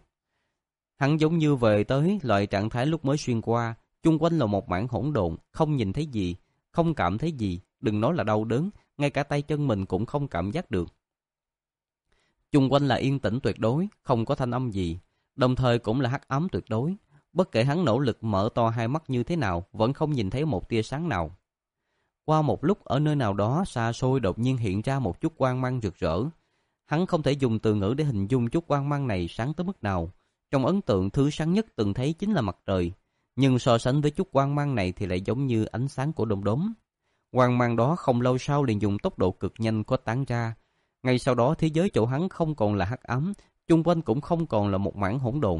Hắn giống như về tới loại trạng thái lúc mới xuyên qua, chung quanh là một mảng hỗn độn, không nhìn thấy gì, không cảm thấy gì, đừng nói là đau đớn, ngay cả tay chân mình cũng không cảm giác được. Chung quanh là yên tĩnh tuyệt đối, không có thanh âm gì, đồng thời cũng là hắc ám tuyệt đối. Bất kể hắn nỗ lực mở to hai mắt như thế nào, vẫn không nhìn thấy một tia sáng nào. Qua một lúc, ở nơi nào đó xa xôi đột nhiên hiện ra một chút quang mang rực rỡ. Hắn không thể dùng từ ngữ để hình dung chút quang mang này sáng tới mức nào. Trong ấn tượng, thứ sáng nhất từng thấy chính là mặt trời, nhưng so sánh với chút quang mang này thì lại giống như ánh sáng của đom đóm. Quang mang đó không lâu sau liền dùng tốc độ cực nhanh có tán ra. Ngay sau đó thế giới chỗ hắn không còn là hắc ám, chung quanh cũng không còn là một mảng hỗn độn.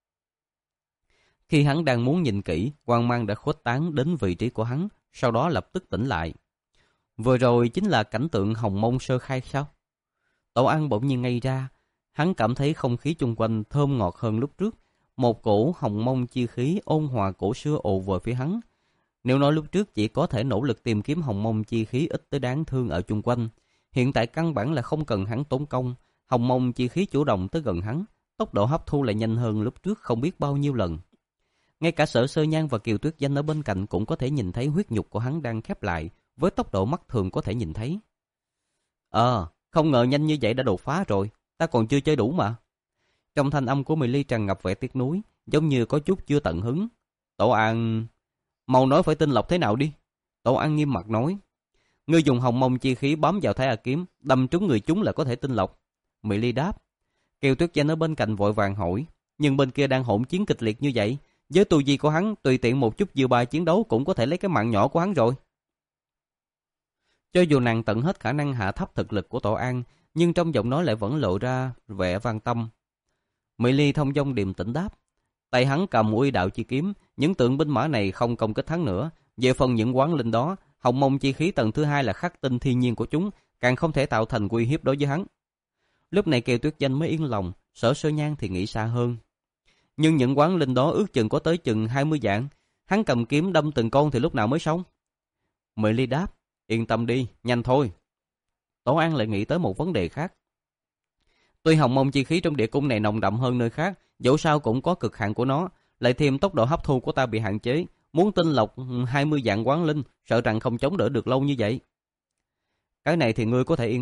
Khi hắn đang muốn nhìn kỹ, quang mang đã khuếch tán đến vị trí của hắn, sau đó lập tức tỉnh lại. Vừa rồi chính là cảnh tượng Hồng Mông sơ khai sao? Tổ An bỗng nhiên ngây ra, hắn cảm thấy không khí chung quanh thơm ngọt hơn lúc trước, một cổ Hồng Mông chi khí ôn hòa cổ xưa ồ về phía hắn. Nếu nói lúc trước chỉ có thể nỗ lực tìm kiếm Hồng Mông chi khí ít tới đáng thương ở chung quanh, hiện tại căn bản là không cần hắn tốn công, Hồng Mông chi khí chủ động tới gần hắn, tốc độ hấp thu lại nhanh hơn lúc trước không biết bao nhiêu lần. Ngay cả Sở Sơ Nhan và Kiều Tuyết Danh ở bên cạnh cũng có thể nhìn thấy huyết nhục của hắn đang khép lại, với tốc độ mắt thường có thể nhìn thấy. Ờ, không ngờ nhanh như vậy đã đột phá rồi, ta còn chưa chơi đủ mà. Trong thanh âm của Mỹ Ly tràn ngập vẻ tiếc nuối, giống như có chút chưa tận hứng. Tổ An, mau nói phải tinh lọc thế nào đi. Tổ An nghiêm mặt nói, ngươi dùng Hồng Mông chi khí bám vào Thái A Kiếm, đâm trúng người chúng là có thể tinh lọc. Mỹ Ly đáp. Kiều Tuyết Danh ở bên cạnh vội vàng hỏi, nhưng bên kia đang hỗn chiến kịch liệt như vậy, với tu vi của hắn, tùy tiện một chút dư ba chiến đấu cũng có thể lấy cái mạng nhỏ của hắn rồi. Cho dù nàng tận hết khả năng hạ thấp thực lực của Tổ An, nhưng trong giọng nói lại vẫn lộ ra vẻ van tâm. Mỹ Ly thông dong điềm tĩnh đáp, tay hắn cầm uy đạo chi kiếm, những tượng binh mã này không công kích hắn nữa. Về phần những quán linh đó, Hồng Mông chi khí tầng thứ hai là khắc tinh thiên nhiên của chúng, càng không thể tạo thành uy hiếp đối với hắn. Lúc này Kiều Tuyết Danh mới yên lòng, Sở Sơ Nhan thì nghĩ xa hơn. Nhưng những quán linh đó ước chừng có tới chừng hai mươi dạng, hắn cầm kiếm đâm từng con thì lúc nào mới xong? Mỹ Ly đáp, yên tâm đi, nhanh thôi. Tổ An lại nghĩ tới một vấn đề khác. Tuy Hồng Mông chi khí trong địa cung này nồng đậm hơn nơi khác, dẫu sao cũng có cực hạn của nó, lại thêm tốc độ hấp thu của ta bị hạn chế, muốn tinh lọc hai mươi dạng quán linh, sợ rằng không chống đỡ được lâu như vậy. Cái này thì ngươi có thể yên tâm,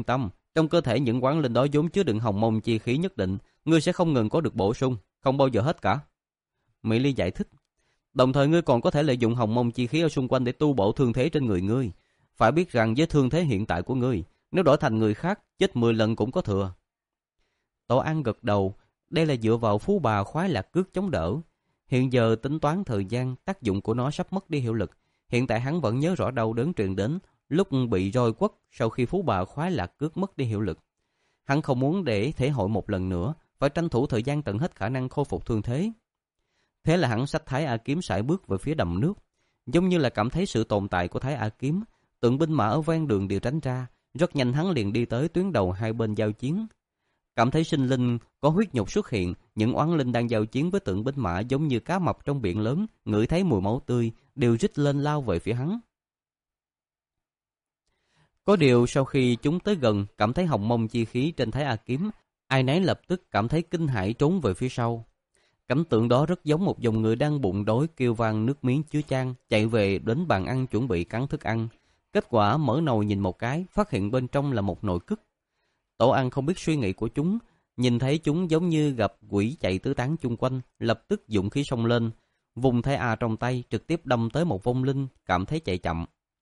Trong cơ thể những quán linh đó vốn chứa đựng hồng mông chi khí nhất định, ngươi sẽ không ngừng có được bổ sung, không bao giờ hết cả. Mỹ Ly giải thích. Đồng thời ngươi còn có thể lợi dụng hồng mông chi khí ở xung quanh để tu bổ thương thế trên người ngươi. Phải biết rằng với thương thế hiện tại của ngươi, nếu đổi thành người khác, chết mười lần cũng có thừa. Tổ An gật đầu, đây là dựa vào phú bà khoái lạc cước chống đỡ. Hiện giờ tính toán thời gian, tác dụng của nó sắp mất đi hiệu lực. Hiện tại hắn vẫn nhớ rõ đau đớn truyền đến lúc bị roi quất sau khi phú bà khoái lạc cước mất đi hiệu lực. Hắn không muốn để thể hội một lần nữa, phải tranh thủ thời gian tận hết khả năng khôi phục thương thế. Thế là hắn xách Thái A Kiếm sải bước về phía đầm nước, giống như là cảm thấy sự tồn tại của Thái A Kiếm. Tượng binh mã ở ven đường đều tránh ra, rất nhanh hắn liền đi tới tuyến đầu hai bên giao chiến. Cảm thấy sinh linh có huyết nhục xuất hiện, những oán linh đang giao chiến với tượng binh mã giống như cá mập trong biển lớn, ngửi thấy mùi máu tươi, đều rít lên lao về phía hắn. Có điều sau khi chúng tới gần, cảm thấy hồng mông chi khí trên Thái A Kiếm, ai nấy lập tức cảm thấy kinh hãi trốn về phía sau. Cảnh tượng đó rất giống một dòng người đang bụng đói kêu vang nước miếng chứa chan, chạy về đến bàn ăn chuẩn bị cắn thức ăn. Kết quả mở nồi nhìn một cái, phát hiện bên trong là một nồi cứt. Tổ Ăn không biết suy nghĩ của chúng, nhìn thấy chúng giống như gặp quỷ chạy tứ tán chung quanh, lập tức dụng khí xông lên, vùng Thái A trong tay trực tiếp đâm tới một vong linh, cảm thấy chạy chậm.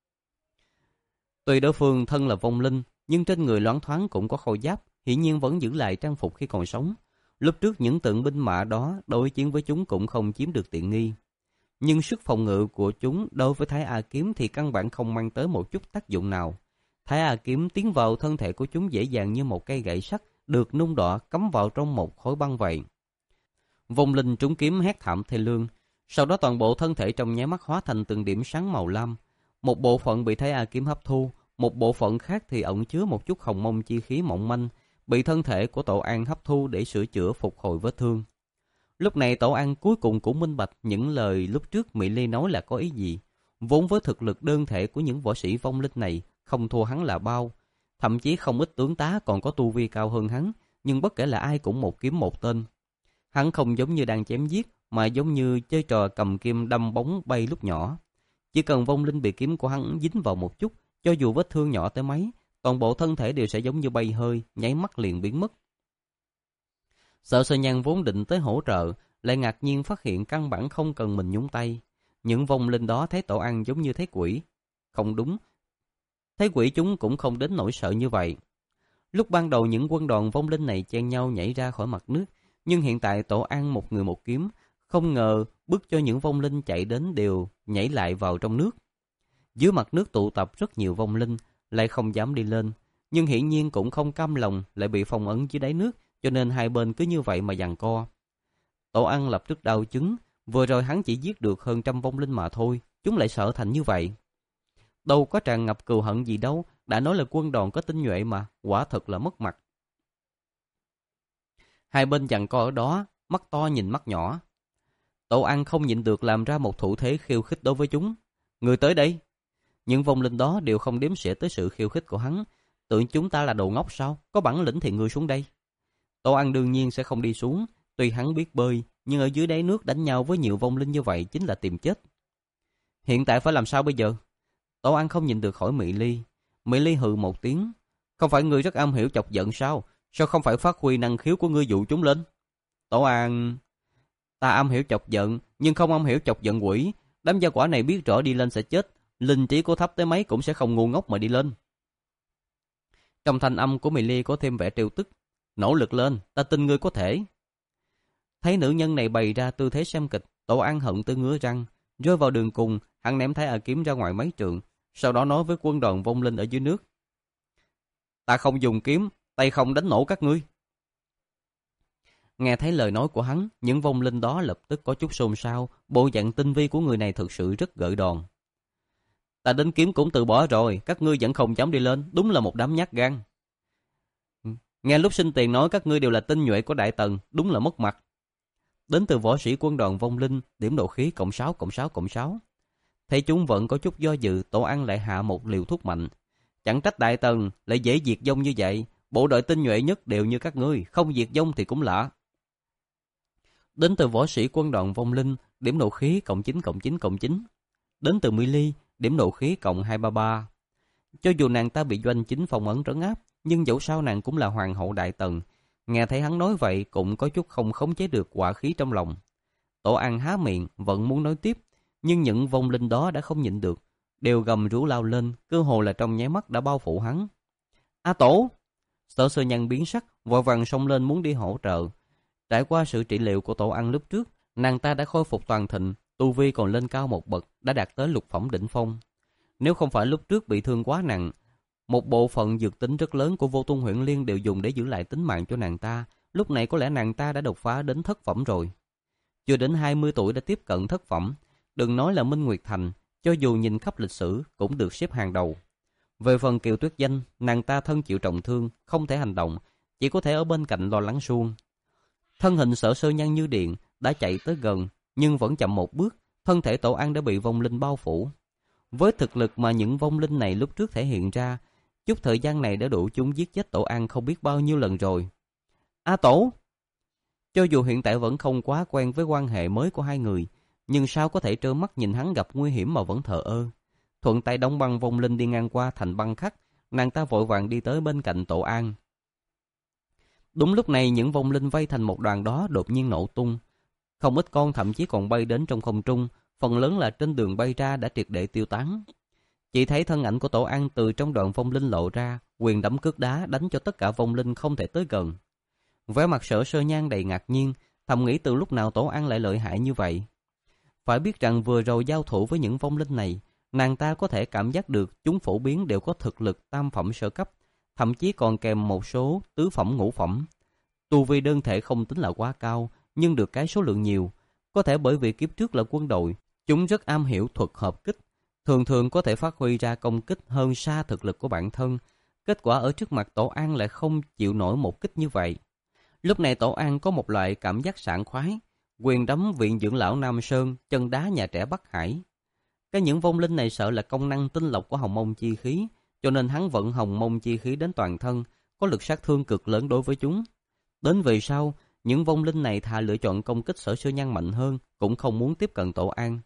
Tuy đối phương thân là vong linh, nhưng trên người loáng thoáng cũng có khôi giáp, hiển nhiên vẫn giữ lại trang phục khi còn sống. Lúc trước những tượng binh mã đó đối chiến với chúng cũng không chiếm được tiện nghi. Nhưng sức phòng ngự của chúng đối với Thái A Kiếm thì căn bản không mang tới một chút tác dụng nào. Thái A Kiếm tiến vào thân thể của chúng dễ dàng như một cây gậy sắt được nung đỏ cắm vào trong một khối băng vậy. Vong linh trúng kiếm hét thảm thê lương, sau đó toàn bộ thân thể trong nháy mắt hóa thành từng điểm sáng màu lam. Một bộ phận bị Thái A Kiếm hấp thu, một bộ phận khác thì ẩn chứa một chút hồng mông chi khí mỏng manh, bị thân thể của Tổ An hấp thu để sửa chữa phục hồi vết thương. Lúc này Tổ An cuối cùng cũng minh bạch những lời lúc trước Mỹ Ly nói là có ý gì. Vốn với thực lực đơn thể của những võ sĩ vong linh này không thua hắn là bao, thậm chí không ít tướng tá còn có tu vi cao hơn hắn, nhưng bất kể là ai cũng một kiếm một tên. Hắn không giống như đang chém giết, mà giống như chơi trò cầm kim đâm bóng bay lúc nhỏ. Chỉ cần vong linh bị kiếm của hắn dính vào một chút, cho dù vết thương nhỏ tới mấy, toàn bộ thân thể đều sẽ giống như bay hơi, nháy mắt liền biến mất. Sợ Sơ Nhan vốn định tới hỗ trợ, lại ngạc nhiên phát hiện căn bản không cần mình nhúng tay. Những vong linh đó thấy Tổ Ăn giống như thấy quỷ. Không đúng, thấy quỷ chúng cũng không đến nỗi sợ như vậy. Lúc ban đầu những quân đoàn vong linh này chen nhau nhảy ra khỏi mặt nước, nhưng hiện tại Tổ Ăn một người một kiếm, không ngờ bức cho những vong linh chạy đến đều nhảy lại vào trong nước. Dưới mặt nước tụ tập rất nhiều vong linh, lại không dám đi lên, nhưng hiển nhiên cũng không cam lòng lại bị phong ấn dưới đáy nước, cho nên hai bên cứ như vậy mà giằng co. Tổ Ăn lập tức đau chứng, vừa rồi hắn chỉ giết được hơn trăm vong linh mà thôi, chúng lại sợ thành như vậy. Đâu có tràn ngập cừu hận gì đâu, đã nói là quân đoàn có tinh nhuệ mà, quả thật là mất mặt. Hai bên giằng co ở đó, mắt to nhìn mắt nhỏ. Tổ Ăn không nhịn được làm ra một thủ thế khiêu khích đối với chúng. Người tới đây. Những vong linh đó đều không đếm xỉa tới sự khiêu khích của hắn. Tưởng chúng ta là đồ ngốc sao? Có bản lĩnh thì ngươi xuống đây. Tổ Ăn đương nhiên sẽ không đi xuống. Tuy hắn biết bơi, nhưng ở dưới đáy nước đánh nhau với nhiều vong linh như vậy chính là tìm chết. Hiện tại phải làm sao bây giờ? Tổ Ăn không nhịn được hỏi Mỹ Ly. Mỹ Ly hừ một tiếng. Không phải ngươi rất am hiểu chọc giận sao? Sao không phải phát huy năng khiếu của ngươi dụ chúng lên? Tổ Ăn... Ta am hiểu chọc giận, nhưng không am hiểu chọc giận quỷ. Đám gia quả này biết rõ đi lên sẽ chết. Linh trí của thấp tới mấy cũng sẽ không ngu ngốc mà đi lên. Trong thanh âm của Mỹ Ly có thêm vẻ trêu tức. Nỗ lực lên, ta tin ngươi có thể. Thấy nữ nhân này bày ra tư thế xem kịch, Tổ An hận tới ngứa răng. Rơi vào đường cùng, hắn ném Thái A Kiếm ra ngoài mấy trượng, sau đó nói với quân đoàn vong linh ở dưới nước. Ta không dùng kiếm, tay không đánh nổ các ngươi. Nghe thấy lời nói của hắn, những vong linh đó lập tức có chút xôn xao, bộ dạng tinh vi của người này thực sự rất gợi đòn. Ta đến kiếm cũng từ bỏ rồi, các ngươi vẫn không dám đi lên, đúng là một đám nhát gan. Nghe lúc sinh tiền nói các ngươi đều là tinh nhuệ của Đại Tần, đúng là mất mặt. Đến từ võ sĩ quân đoàn vong linh, điểm độ khí cộng sáu cộng sáu cộng sáu. Thấy chúng vẫn có chút do dự, Tổ Ăn lại hạ một liều thuốc mạnh. Chẳng trách Đại Tần lại dễ diệt vong như vậy, bộ đội tinh nhuệ nhất đều như các ngươi, không diệt vong thì cũng lạ. Đến từ võ sĩ quân đoàn vong linh, điểm độ khí cộng chín cộng chín cộng chín. Đến từ Mỹ Ly, điểm độ khí cộng hai ba ba. Cho dù nàng ta bị doanh chính phong ấn trấn áp, nhưng dẫu sao nàng cũng là hoàng hậu Đại Tần. Nghe thấy hắn nói vậy cũng có chút không khống chế được hỏa khí trong lòng. Tổ An há miệng vẫn muốn nói tiếp, nhưng những vong linh đó đã không nhịn được, đều gầm rú lao lên, cơ hồ là trong nháy mắt đã bao phủ hắn. A Tổ! Sở Sơ Nhan biến sắc, vội vàng xông lên muốn đi hỗ trợ. Trải qua sự trị liệu của Tổ An lúc trước, nàng ta đã khôi phục toàn thịnh, tu vi còn lên cao một bậc, đã đạt tới lục phẩm đỉnh phong. Nếu không phải lúc trước bị thương quá nặng, một bộ phận dược tính rất lớn của Vô Tung Huyễn Liên đều dùng để giữ lại tính mạng cho nàng ta, lúc này có lẽ nàng ta đã đột phá đến thất phẩm rồi. Chưa đến hai mươi tuổi đã tiếp cận thất phẩm, đừng nói là Minh Nguyệt Thành, cho dù nhìn khắp lịch sử cũng được xếp hàng đầu. Về phần Kiều Tuyết Danh, nàng ta thân chịu trọng thương, không thể hành động, chỉ có thể ở bên cạnh lo lắng suông. Thân hình Sở Sơ Nhan như điện, đã chạy tới gần, nhưng vẫn chậm một bước, thân thể Tổ An đã bị vong linh bao phủ. Với thực lực mà những vong linh này lúc trước thể hiện ra, chút thời gian này đã đủ chúng giết chết Tổ An không biết bao nhiêu lần rồi. A Tổ! Cho dù hiện tại vẫn không quá quen với quan hệ mới của hai người, nhưng sao có thể trơ mắt nhìn hắn gặp nguy hiểm mà vẫn thờ ơ. Thuận tay đóng băng vong linh đi ngang qua thành băng khắc, nàng ta vội vàng đi tới bên cạnh Tổ An. Đúng lúc này những vong linh vây thành một đoàn đó đột nhiên nổ tung. Không ít con thậm chí còn bay đến trong không trung, phần lớn là trên đường bay ra đã triệt để tiêu tán. Chỉ thấy thân ảnh của Tổ An từ trong đoàn vong linh lộ ra, quyền đấm cước đá đánh cho tất cả vong linh không thể tới gần. Vẻ mặt Sở Sơ Nhan đầy ngạc nhiên, thầm nghĩ từ lúc nào Tổ An lại lợi hại như vậy. Phải biết rằng vừa rồi giao thủ với những vong linh này, nàng ta có thể cảm giác được chúng phổ biến đều có thực lực tam phẩm sơ cấp, thậm chí còn kèm một số tứ phẩm ngũ phẩm. Tu vi đơn thể không tính là quá cao, nhưng được cái số lượng nhiều. Có thể bởi vì kiếp trước là quân đội, chúng rất am hiểu thuật hợp kích, thường thường có thể phát huy ra công kích hơn xa thực lực của bản thân. Kết quả ở trước mặt Tổ An lại không chịu nổi một kích như vậy. Lúc này Tổ An có một loại cảm giác sảng khoái, quyền đấm viện dưỡng lão Nam Sơn, chân đá nhà trẻ Bắc Hải. Cái những vong linh này sợ là công năng tinh lọc của hồng mông chi khí, cho nên hắn vận hồng mông chi khí đến toàn thân, có lực sát thương cực lớn đối với chúng. Đến về sau, những vong linh này thà lựa chọn công kích Sở Sơ Nhan mạnh hơn, cũng không muốn tiếp cận Tổ An.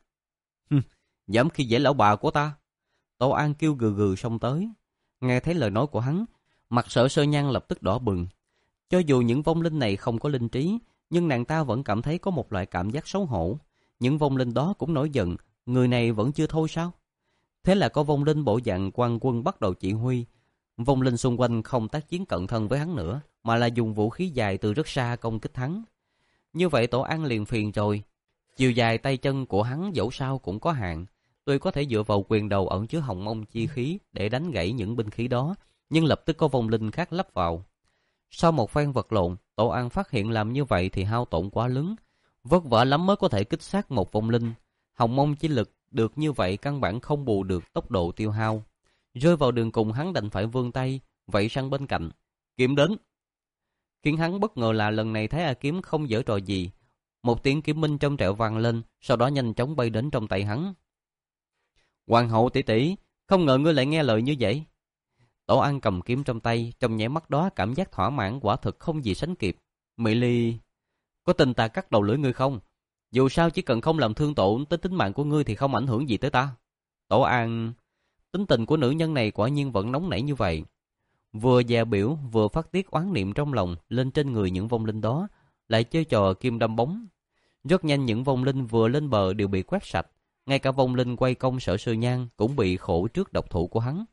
Dám khi dễ lão bà của ta! Tổ An kêu gừ gừ xông tới. Nghe thấy lời nói của hắn, mặt Sở Sơ Nhan lập tức đỏ bừng. Cho dù những vong linh này không có linh trí, nhưng nàng ta vẫn cảm thấy có một loại cảm giác xấu hổ. Những vong linh đó cũng nổi giận, người này vẫn chưa thôi sao? Thế là có vong linh bộ dạng quan quân bắt đầu chỉ huy. Vong linh xung quanh không tác chiến cận thân với hắn nữa, mà là dùng vũ khí dài từ rất xa công kích hắn. Như vậy Tổ An liền phiền rồi. Chiều dài tay chân của hắn dẫu sao cũng có hạn. Tuy có thể dựa vào quyền đầu ẩn chứa hồng mông chi khí để đánh gãy những binh khí đó, nhưng lập tức có vong linh khác lắp vào. Sau một phen vật lộn, Tổ An phát hiện làm như vậy thì hao tổn quá lớn, vất vả lắm mới có thể kích sát một vong linh. Hồng mông chi lực được như vậy căn bản không bù được tốc độ tiêu hao. Rơi vào đường cùng hắn đành phải vươn tay, vẫy sang bên cạnh. Kiếm đến! Khiến hắn bất ngờ là lần này thấy A Kiếm không giở trò gì. Một tiếng kiếm minh trong trẻo vang lên, sau đó nhanh chóng bay đến trong tay hắn. Hoàng hậu tỷ tỷ, không ngờ ngươi lại nghe lời như vậy. Tổ An cầm kiếm trong tay, trong nhảy mắt đó cảm giác thỏa mãn quả thực không gì sánh kịp. Mỹ Ly, có tin ta cắt đầu lưỡi ngươi không? Dù sao chỉ cần không làm thương tổn tới tính mạng của ngươi thì không ảnh hưởng gì tới ta. Tổ An, tính tình của nữ nhân này quả nhiên vẫn nóng nảy như vậy. Vừa dè biểu vừa phát tiết oán niệm trong lòng lên trên người những vong linh đó, lại chơi trò kim đâm bóng. Rất nhanh những vong linh vừa lên bờ đều bị quét sạch, ngay cả vong linh quay công Sở Sơ Nhan cũng bị khổ trước độc thủ của hắn.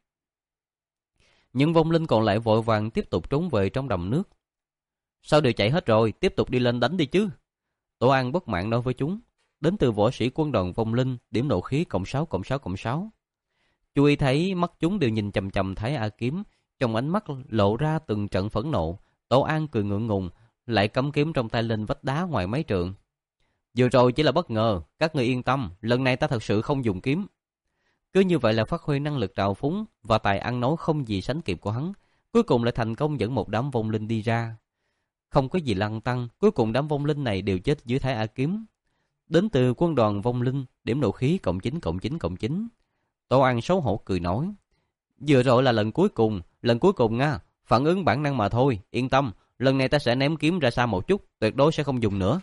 Những vong linh còn lại vội vàng tiếp tục trốn về trong đầm nước. Sao đều chạy hết rồi, tiếp tục đi lên đánh đi chứ. Tổ An bất mãn nói với chúng. Đến từ võ sĩ quân đoàn vong linh, điểm nộ khí cộng sáu cộng sáu cộng sáu. Chú ý thấy mắt chúng đều nhìn chằm chằm Thái A Kiếm, trong ánh mắt lộ ra từng trận phẫn nộ. Tổ An cười ngượng ngùng, lại cắm kiếm trong tay lên vách đá ngoài mấy trượng. Vừa rồi chỉ là bất ngờ, các người yên tâm, lần này ta thật sự không dùng kiếm. Cứ như vậy là phát huy năng lực trào phúng và tài ăn nói không gì sánh kịp của hắn, cuối cùng lại thành công dẫn một đám vong linh đi ra. Không có gì lăng tăng, cuối cùng đám vong linh này đều chết dưới Thái A Kiếm. Đến từ quân đoàn vong linh, điểm nộ khí cộng chín cộng chín cộng chín. Tổ An xấu hổ cười nói. Vừa rồi là lần cuối cùng, lần cuối cùng nha, phản ứng bản năng mà thôi, yên tâm, lần này ta sẽ ném kiếm ra xa một chút, tuyệt đối sẽ không dùng nữa.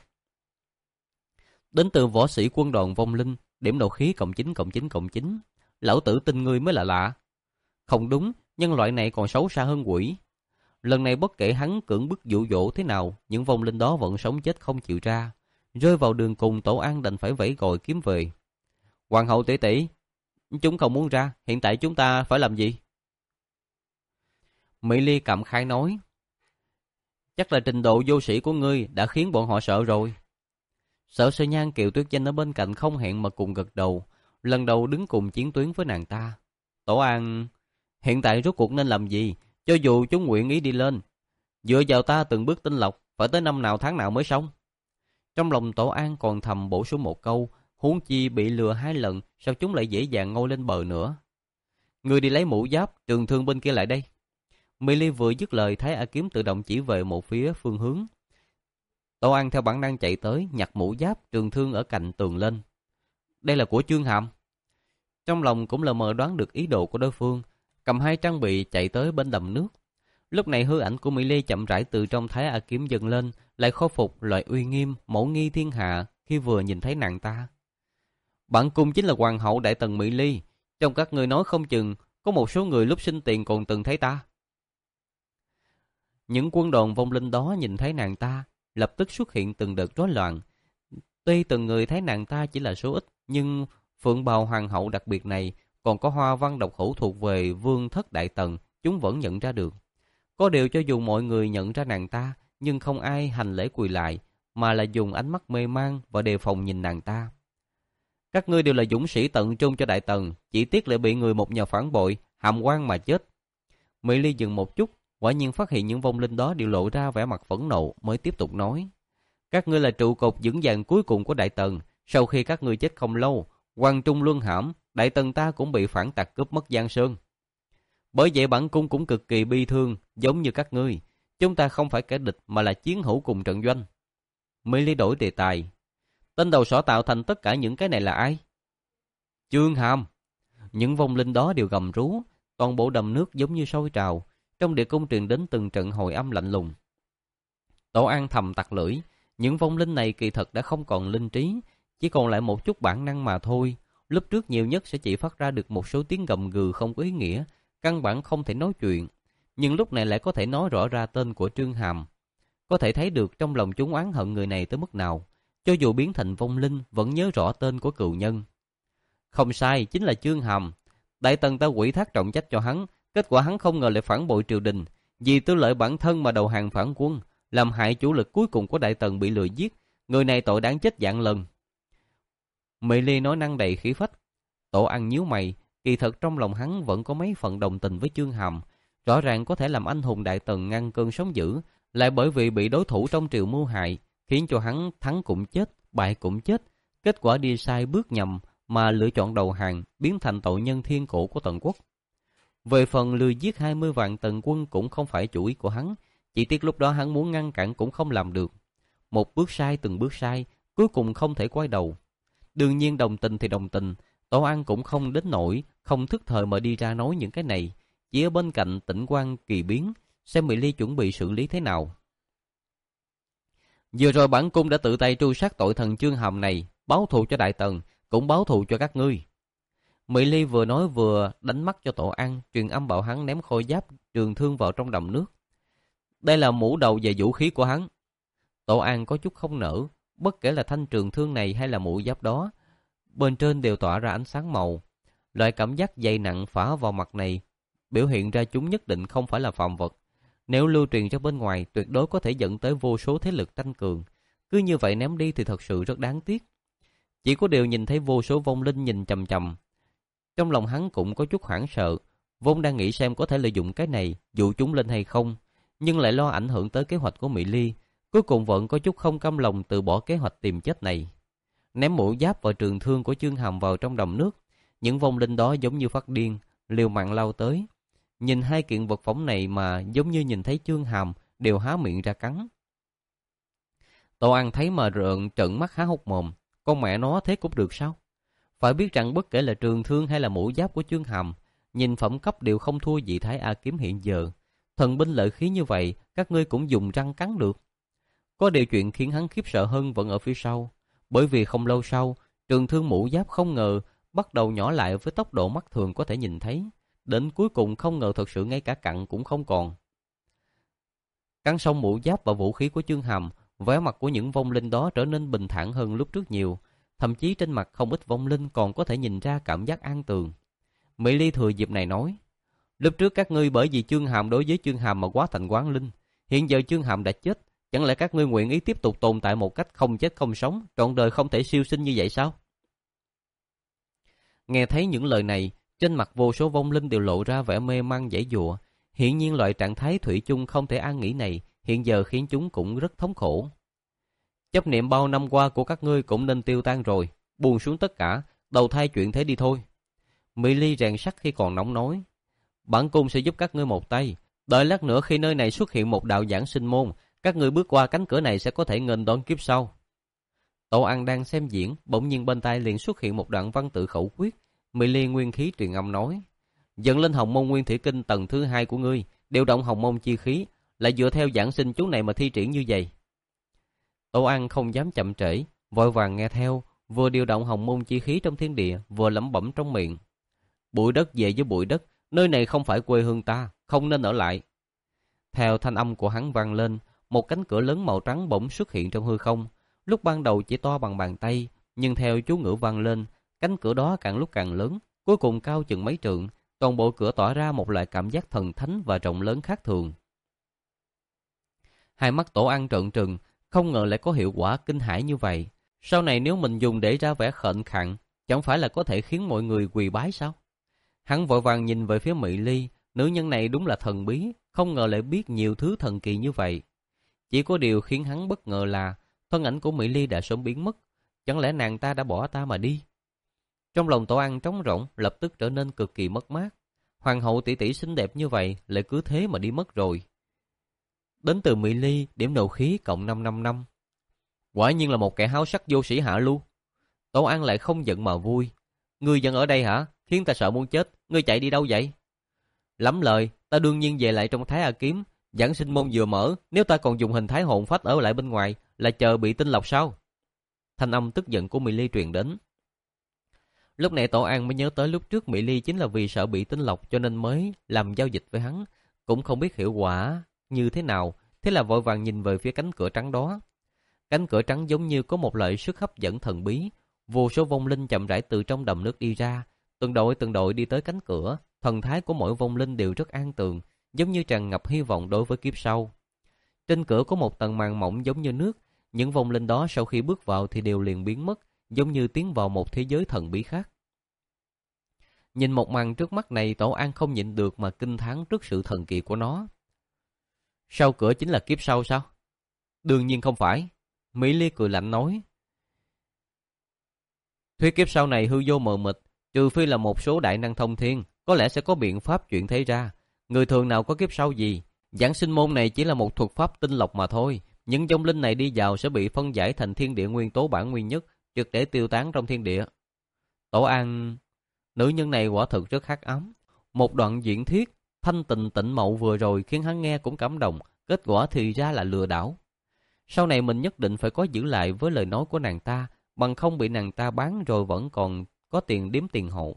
Đến từ võ sĩ quân đoàn vong linh, điểm nộ khí cộng chín cộng chín cộng chín. Lão tử tin ngươi mới là lạ. Không đúng, nhân loại này còn xấu xa hơn quỷ. Lần này bất kể hắn cưỡng bức dụ dỗ thế nào, những vong linh đó vẫn sống chết không chịu ra. Rơi vào đường cùng, Tổ An đành phải vẫy gọi kiếm về. Hoàng hậu tỷ tỷ, chúng không muốn ra, hiện tại chúng ta phải làm gì? Mỹ Ly cảm khái nói. Chắc là trình độ vô sĩ của ngươi đã khiến bọn họ sợ rồi. Sở Sơ Nhan, Kiều Tuyết Danh ở bên cạnh không hẹn mà cùng gật đầu, lần đầu đứng cùng chiến tuyến với nàng ta. Tổ An, hiện tại rốt cuộc nên làm gì? Cho dù chúng nguyện ý đi lên, dựa vào ta từng bước tinh lọc, phải tới năm nào tháng nào mới xong? Trong lòng Tổ An còn thầm bổ sung một câu, huống chi bị lừa hai lần, sao chúng lại dễ dàng ngôi lên bờ nữa? Người đi lấy mũ giáp, trường thương bên kia lại đây. Mỹ Ly vừa dứt lời, Thái A Kiếm tự động chỉ về một phía phương hướng. Tổ An theo bản năng chạy tới, nhặt mũ giáp, trường thương ở cạnh tường lên. Đây là của Chương Hàm. Trong lòng cũng lờ mờ đoán được ý đồ của đối phương, cầm hai trang bị chạy tới bên đầm nước. Lúc này hư ảnh của Mỹ Ly chậm rãi từ trong Thái A Kiếm dần lên, lại khôi phục loại uy nghiêm, mẫu nghi thiên hạ khi vừa nhìn thấy nàng ta. Bản cung chính là hoàng hậu Đại Tần Mỹ Ly, trong các người nói không chừng có một số người lúc sinh tiền còn từng thấy ta. Những quân đoàn vong linh đó nhìn thấy nàng ta, lập tức xuất hiện từng đợt rối loạn. Tuy từng người thấy nàng ta chỉ là số ít, nhưng phượng bào hoàng hậu đặc biệt này còn có hoa văn độc hữu thuộc về vương thất Đại Tần, chúng vẫn nhận ra được. Có điều cho dù mọi người nhận ra nàng ta, nhưng không ai hành lễ quỳ lại, mà là dùng ánh mắt mê man và đề phòng nhìn nàng ta. Các ngươi đều là dũng sĩ tận trung cho Đại Tần, chỉ tiếc lại bị người một nhà phản bội, hàm oan mà chết. Mỹ Ly dừng một chút, quả nhiên phát hiện những vong linh đó đều lộ ra vẻ mặt phẫn nộ, mới tiếp tục nói. Các ngươi là trụ cột vững vàng cuối cùng của Đại Tần, sau khi các ngươi chết không lâu, Hoàng Trung luân hãm, Đại Tần ta cũng bị phản tặc cướp mất Giang Sơn. Bởi vậy bản cung cũng cực kỳ bi thương, giống như các ngươi, chúng ta không phải kẻ địch mà là chiến hữu cùng trận doanh. Mỹ Ly đổi đề tài. Tên đầu sỏ tạo thành tất cả những cái này là ai? Chương Hàm. Những vong linh đó đều gầm rú, toàn bộ đầm nước giống như sôi trào, trong địa cung truyền đến từng trận hồi âm lạnh lùng. Tổ An thầm tặc lưỡi, những vong linh này kỳ thật đã không còn linh trí, chỉ còn lại một chút bản năng mà thôi. Lúc trước nhiều nhất sẽ chỉ phát ra được một số tiếng gầm gừ không có ý nghĩa, căn bản không thể nói chuyện, nhưng lúc này lại có thể nói rõ ra tên của Trương Hàm. Có thể thấy được trong lòng chúng oán hận người này tới mức nào, cho dù biến thành vong linh vẫn nhớ rõ tên của cựu nhân. Không sai, chính là Trương Hàm. Đại Tần ta quỷ thác trọng trách cho hắn, kết quả hắn không ngờ lại phản bội triều đình, vì tư lợi bản thân mà đầu hàng phản quân, làm hại chủ lực cuối cùng của Đại Tần bị lừa giết. Người này tội đáng chết vạn lần. Mỹ Ly nói năng đầy khí phách. Tổ An nhíu mày, kỳ thật trong lòng hắn vẫn có mấy phần đồng tình với Trương Hàm. Rõ ràng có thể làm anh hùng Đại Tần ngăn cơn sóng dữ, lại bởi vì bị đối thủ trong triều mưu hại, khiến cho hắn thắng cũng chết, bại cũng chết. Kết quả đi sai bước nhầm mà lựa chọn đầu hàng, biến thành tội nhân thiên cổ của Tần quốc. Về phần lừa giết hai mươi vạn Tần quân cũng không phải chủ ý của hắn, chỉ tiếc lúc đó hắn muốn ngăn cản cũng không làm được. Một bước sai từng bước sai, cuối cùng không thể quay đầu. Đương nhiên đồng tình thì đồng tình, Tổ An cũng không đến nỗi không thức thời mà đi ra nói những cái này, chỉ ở bên cạnh tĩnh quan kỳ biến, xem Mỹ Ly chuẩn bị xử lý thế nào. Vừa rồi bản cung đã tự tay tru sát tội thần Trương Hàm này, báo thù cho Đại Tần, cũng báo thù cho các ngươi. Mỹ Ly vừa nói vừa đánh mắt cho Tổ An, truyền âm bảo hắn ném khôi giáp trường thương vào trong đầm nước. Đây là mũ đầu và vũ khí của hắn. Tổ An có chút không nỡ, bất kể là thanh trường thương này hay là mũ giáp đó, bên trên đều tỏa ra ánh sáng màu. Loại cảm giác dày nặng phả vào mặt này biểu hiện ra chúng nhất định không phải là phàm vật. Nếu lưu truyền ra bên ngoài, tuyệt đối có thể dẫn tới vô số thế lực tranh cường. Cứ như vậy ném đi thì thật sự rất đáng tiếc. Chỉ có điều nhìn thấy vô số vong linh nhìn chằm chằm, trong lòng hắn cũng có chút hoảng sợ. Vốn đang nghĩ xem có thể lợi dụng cái này dụ chúng lên hay không, nhưng lại lo ảnh hưởng tới kế hoạch của Mỹ Ly. Cuối cùng vẫn có chút không cam lòng từ bỏ kế hoạch tìm chết này. Ném mũ giáp và trường thương của Trương Hàm vào trong đầm nước, những vong linh đó giống như phát điên, liều mạng lao tới. Nhìn hai kiện vật phẩm này mà giống như nhìn thấy Trương Hàm, đều há miệng ra cắn. Tổ An thấy mà rợn trợn mắt há hốc mồm, con mẹ nó thế cũng được sao? Phải biết rằng bất kể là trường thương hay là mũ giáp của Trương Hàm, nhìn phẩm cấp đều không thua gì Thái A kiếm hiện giờ. Thần binh lợi khí như vậy, các ngươi cũng dùng răng cắn được. Có điều chuyện khiến hắn khiếp sợ hơn vẫn ở phía sau, bởi vì không lâu sau, trường thương mũ giáp không ngờ bắt đầu nhỏ lại với tốc độ mắt thường có thể nhìn thấy, đến cuối cùng không ngờ thật sự ngay cả cặn cũng không còn. Cắn xong mũ giáp và vũ khí của Chương Hàm, vẻ mặt của những vong linh đó trở nên bình thản hơn lúc trước nhiều. Thậm chí trên mặt không ít vong linh còn có thể nhìn ra cảm giác an tường. Mỹ Ly thừa dịp này nói, lúc trước các ngươi bởi vì Chương Hàm đối với Chương Hàm mà quá thành quán linh. Hiện giờ Chương Hàm đã chết, chẳng lẽ các ngươi nguyện ý tiếp tục tồn tại một cách không chết không sống, trọn đời không thể siêu sinh như vậy sao? Nghe thấy những lời này, trên mặt vô số vong linh đều lộ ra vẻ mê man giãy giụa. Hiển nhiên loại trạng thái thủy chung không thể an nghỉ này hiện giờ khiến chúng cũng rất thống khổ. Chấp niệm bao năm qua của các ngươi cũng nên tiêu tan rồi, buông xuống tất cả, đầu thai chuyện thế đi thôi. Mỹ Ly rèn sắt khi còn nóng nói, bản cung sẽ giúp các ngươi một tay. Đợi lát nữa khi nơi này xuất hiện một đạo giảng sinh môn, các ngươi bước qua cánh cửa này sẽ có thể nghênh đón kiếp sau. Tổ Ăn đang xem diễn, bỗng nhiên bên tai liền xuất hiện một đoạn văn tự khẩu quyết. Mỹ Ly nguyên khí truyền âm nói, dẫn lên hồng môn nguyên thủy kinh tầng thứ hai của ngươi, điều động hồng môn chi khí, lại dựa theo giảng sinh chú này mà thi triển như vậy. Tổ Ăn không dám chậm trễ, vội vàng nghe theo, vừa điều động hồng môn chi khí trong thiên địa, vừa lẩm bẩm trong miệng, bụi đất về với bụi đất, nơi này không phải quê hương ta, không nên ở lại. Theo thanh âm của hắn vang lên, một cánh cửa lớn màu trắng bỗng xuất hiện trong hư không. Lúc ban đầu chỉ to bằng bàn tay, nhưng theo chú ngữ vang lên, cánh cửa đó càng lúc càng lớn, cuối cùng cao chừng mấy trượng. Toàn bộ cửa tỏa ra một loại cảm giác thần thánh và rộng lớn khác thường. Hai mắt Tổ Ăn trợn trừng, không ngờ lại có hiệu quả kinh hãi như vậy. Sau này nếu mình dùng để ra vẻ khệnh khạng, chẳng phải là có thể khiến mọi người quỳ bái sao? Hắn vội vàng nhìn về phía Mỹ Ly, nữ nhân này đúng là thần bí, không ngờ lại biết nhiều thứ thần kỳ như vậy. Chỉ có điều khiến hắn bất ngờ là thân ảnh của Mỹ Ly đã sớm biến mất, chẳng lẽ nàng ta đã bỏ ta mà đi? Trong lòng Tổ Ăn trống rỗng, lập tức trở nên cực kỳ mất mát. Hoàng hậu tỷ tỷ xinh đẹp như vậy lại cứ thế mà đi mất rồi. Đến từ Mỹ Ly, điểm nộ khí cộng năm năm năm. Quả nhiên là một kẻ háo sắc vô sĩ hạ lưu. Tổ Ăn lại không giận mà vui. Ngươi vẫn ở đây hả? Khiến ta sợ muốn chết. Ngươi chạy đi đâu vậy? Lắm lời, ta đương nhiên về lại trong Thái A Kiếm. Giảng sinh môn vừa mở, nếu ta còn dùng hình thái hồn phách ở lại bên ngoài, là chờ bị tinh lọc sao? Thanh âm tức giận của Mỹ Ly truyền đến. Lúc này Tổ An mới nhớ tới lúc trước Mỹ Ly chính là vì sợ bị tinh lọc cho nên mới làm giao dịch với hắn, cũng không biết hiệu quả như thế nào, thế là vội vàng nhìn về phía cánh cửa trắng đó. Cánh cửa trắng giống như có một loại sức hấp dẫn thần bí, vô số vong linh chậm rãi từ trong đầm nước đi ra, từng đội từng đội đi tới cánh cửa, thần thái của mỗi vong linh đều rất an tường, giống như tràn ngập hy vọng đối với kiếp sau. Trên cửa có một tầng màn mỏng giống như nước, những vong linh đó sau khi bước vào thì đều liền biến mất, giống như tiến vào một thế giới thần bí khác. Nhìn một màn trước mắt này, Tổ An không nhịn được mà kinh thán trước sự thần kỳ của nó. Sau cửa chính là kiếp sau sao? Đương nhiên không phải. Mỹ Ly cười lạnh nói. Thuyết kiếp sau này hư vô mờ mịt, trừ phi là một số đại năng thông thiên, có lẽ sẽ có biện pháp chuyển thế ra. Người thường nào có kiếp sau gì? Giảng sinh môn này chỉ là một thuật pháp tinh lọc mà thôi. Những vong linh này đi vào sẽ bị phân giải thành thiên địa nguyên tố bản nguyên nhất, trực để tiêu tán trong thiên địa. Tổ An, nữ nhân này quả thực rất hắc ám. Một đoạn diễn thuyết thanh tịnh tịnh mậu vừa rồi khiến hắn nghe cũng cảm động, kết quả thì ra là lừa đảo. Sau này mình nhất định phải có giữ lại với lời nói của nàng ta, bằng không bị nàng ta bán rồi vẫn còn có tiền đếm tiền hộ.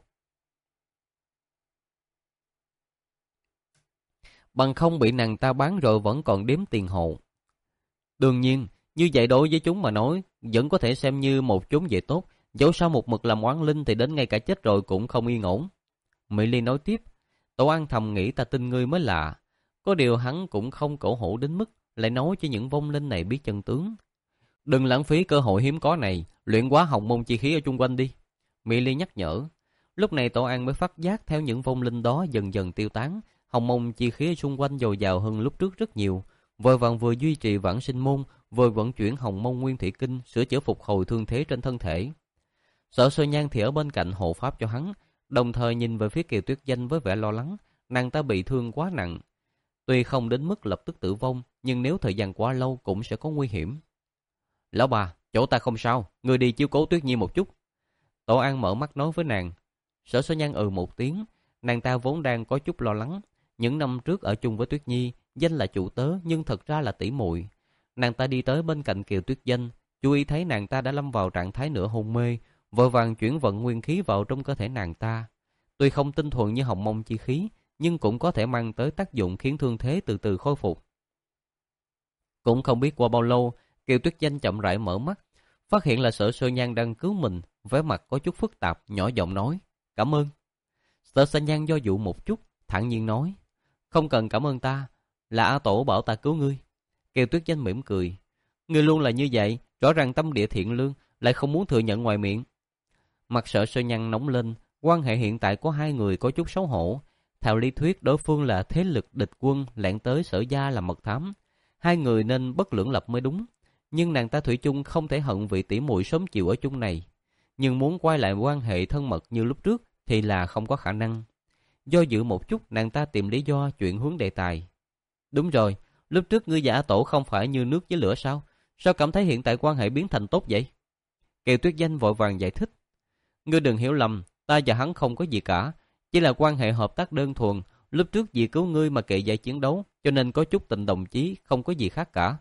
Bằng không bị nàng ta bán rồi vẫn còn đếm tiền hộ. Đương nhiên, như vậy đối với chúng mà nói, vẫn có thể xem như một chốn về tốt, dẫu sao một mực làm oán linh thì đến ngay cả chết rồi cũng không yên ổn. Mỹ Ly nói tiếp, Tổ An thầm nghĩ ta tin ngươi mới lạ. Có điều hắn cũng không cổ hủ đến mức lại nói cho những vong linh này biết chân tướng. Đừng lãng phí cơ hội hiếm có này, luyện hóa hồng môn chi khí ở chung quanh đi. Mỹ Ly nhắc nhở. Lúc này Tổ An mới phát giác theo những vong linh đó dần dần tiêu tán, hồng môn chi khí ở xung quanh dồi dào hơn lúc trước rất nhiều. Vội vàng vừa duy trì vãng sinh môn, vừa vận chuyển hồng môn nguyên thủy kinh, sửa chữa phục hồi thương thế trên thân thể. Sở Sơ Nhan thì ở bên cạnh hộ pháp cho hắn, đồng thời nhìn về phía Kiều Tuyết Danh với vẻ lo lắng, nàng ta bị thương quá nặng. Tuy không đến mức lập tức tử vong, nhưng nếu thời gian quá lâu cũng sẽ có nguy hiểm. Lão bà, chỗ ta không sao, người đi chiếu cố Tuyết Nhi một chút. Tổ An mở mắt nói với nàng. Sở Sơ Nhan ừ một tiếng, nàng ta vốn đang có chút lo lắng. Những năm trước ở chung với Tuyết Nhi, danh là chủ tớ nhưng thật ra là tỷ muội. Nàng ta đi tới bên cạnh Kiều Tuyết Danh, chú ý thấy nàng ta đã lâm vào trạng thái nửa hôn mê, vội vàng chuyển vận nguyên khí vào trong cơ thể nàng ta. Tuy không tinh thuần như hồng mông chi khí, nhưng cũng có thể mang tới tác dụng khiến thương thế từ từ khôi phục. Cũng không biết qua bao lâu, Kiều Tuyết Danh chậm rãi mở mắt, phát hiện là Sở Sơ Nhan đang cứu mình, vẻ mặt có chút phức tạp, nhỏ giọng nói, cảm ơn. Sở Sơ Nhan do dự một chút, thản nhiên nói, không cần cảm ơn ta, là A Tổ bảo ta cứu ngươi. Kiều Tuyết Danh mỉm cười, ngươi luôn là như vậy, rõ ràng tâm địa thiện lương, lại không muốn thừa nhận ngoài miệng. Mặt Sở Sơ Nhan nóng lên, quan hệ hiện tại của hai người có chút xấu hổ. Theo lý thuyết đối phương là thế lực địch quân lẻn tới Sở gia làm mật thám, hai người nên bất lưỡng lập mới đúng. Nhưng nàng ta thủy chung không thể hận vị tỷ muội sớm chịu ở chung này. Nhưng muốn quay lại quan hệ thân mật như lúc trước thì là không có khả năng. Do dự một chút, nàng ta tìm lý do chuyển hướng đề tài. Đúng rồi, lúc trước ngươi và A Tổ không phải như nước với lửa sao? Sao cảm thấy hiện tại quan hệ biến thành tốt vậy? Kiều Tuyết Danh vội vàng giải thích. Ngươi đừng hiểu lầm, ta và hắn không có gì cả, chỉ là quan hệ hợp tác đơn thuần. Lúc trước vì cứu ngươi mà kệ giải chiến đấu, cho nên có chút tình đồng chí, không có gì khác cả.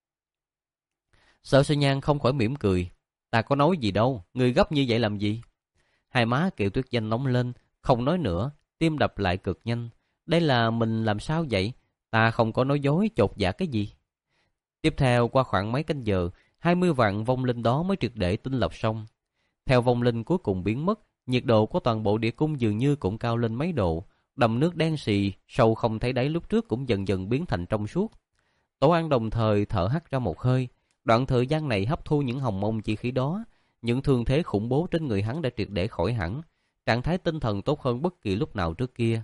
Sở Sơ Nhan không khỏi mỉm cười. Ta có nói gì đâu, ngươi gấp như vậy làm gì? Hai má Kiều Tuyết Danh nóng lên, không nói nữa, tim đập lại cực nhanh. Đây là mình làm sao vậy? Ta không có nói dối chột dạ cái gì. Tiếp theo qua khoảng mấy canh giờ, hai mươi vạn vong linh đó mới triệt để tinh lọc xong. Theo vong linh cuối cùng biến mất, nhiệt độ của toàn bộ địa cung dường như cũng cao lên mấy độ. Đầm nước đen xì, sâu không thấy đáy lúc trước cũng dần dần biến thành trong suốt. Tổ An đồng thời thở hắt ra một hơi. Đoạn thời gian này hấp thu những hồng mông chi khí đó, những thương thế khủng bố trên người hắn đã triệt để khỏi hẳn, trạng thái tinh thần tốt hơn bất kỳ lúc nào trước kia.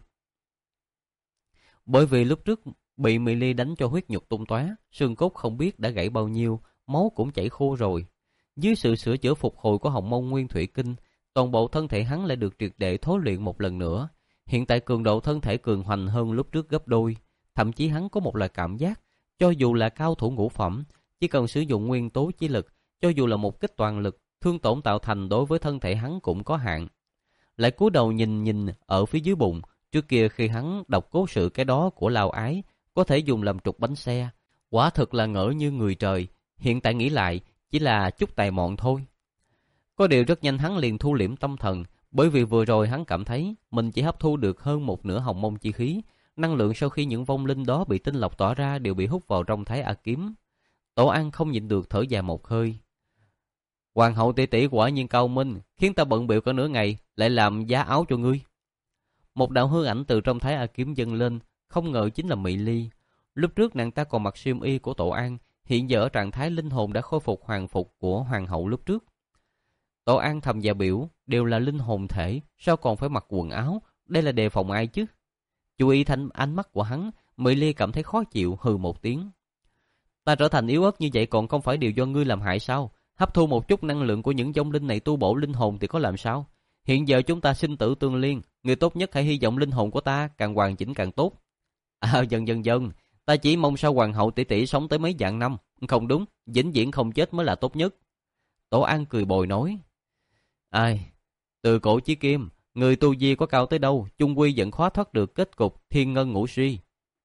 Bởi vì lúc trước bị Mỹ Ly đánh cho huyết nhục tung tóe, xương cốt không biết đã gãy bao nhiêu, máu cũng chảy khô rồi. Dưới sự sửa chữa phục hồi của hồng mông nguyên thủy kinh, toàn bộ thân thể hắn lại được triệt để thối luyện một lần nữa. Hiện tại cường độ thân thể cường hoành hơn lúc trước gấp đôi, thậm chí hắn có một loại cảm giác, cho dù là cao thủ ngũ phẩm, chỉ cần sử dụng nguyên tố chi lực, cho dù là một kích toàn lực, thương tổn tạo thành đối với thân thể hắn cũng có hạn. Lại cúi đầu nhìn nhìn ở phía dưới bụng, trước kia khi hắn đọc cố sự cái đó của Lao Ái, có thể dùng làm trục bánh xe, quả thực là ngỡ như người trời. Hiện tại nghĩ lại, chỉ là chút tài mọn thôi. Có điều rất nhanh hắn liền thu liễm tâm thần, bởi vì vừa rồi hắn cảm thấy mình chỉ hấp thu được hơn một nửa hồng mông chi khí, năng lượng sau khi những vong linh đó bị tinh lọc tỏa ra đều bị hút vào trong Thái A Kiếm. Tổ An không nhịn được thở dài một hơi. Hoàng hậu tỷ tỷ quả nhiên cao minh, khiến ta bận bịu cả nửa ngày, lại làm giá áo cho ngươi. Một đạo hư ảnh từ trong Thái A Kiếm dâng lên, không ngờ chính là Mỹ Ly. Lúc trước nàng ta còn mặc xiêm y của Tổ An, hiện giờ ở trạng thái linh hồn đã khôi phục hoàng phục của hoàng hậu lúc trước. Tổ An thầm dạ biểu, đều là linh hồn thể, sao còn phải mặc quần áo, đây là đề phòng ai chứ? Chú ý thành ánh mắt của hắn, Mỹ Ly cảm thấy khó chịu, hừ một tiếng. Ta trở thành yếu ớt như vậy còn không phải điều do ngươi làm hại sao? Hấp thu một chút năng lượng của những vong linh này tu bổ linh hồn thì có làm sao? Hiện giờ chúng ta sinh tử tương liên, người tốt nhất hãy hy vọng linh hồn của ta càng hoàn chỉnh càng tốt. À, dần dần dần, ta chỉ mong sao hoàng hậu tỷ tỷ sống tới mấy vạn năm, không đúng, vĩnh viễn không chết mới là tốt nhất. Tổ An cười bồi nói. Ai, từ cổ chí kim, người tu vi có cao tới đâu, chung quy vẫn khó thoát được kết cục thiên ngân ngũ suy.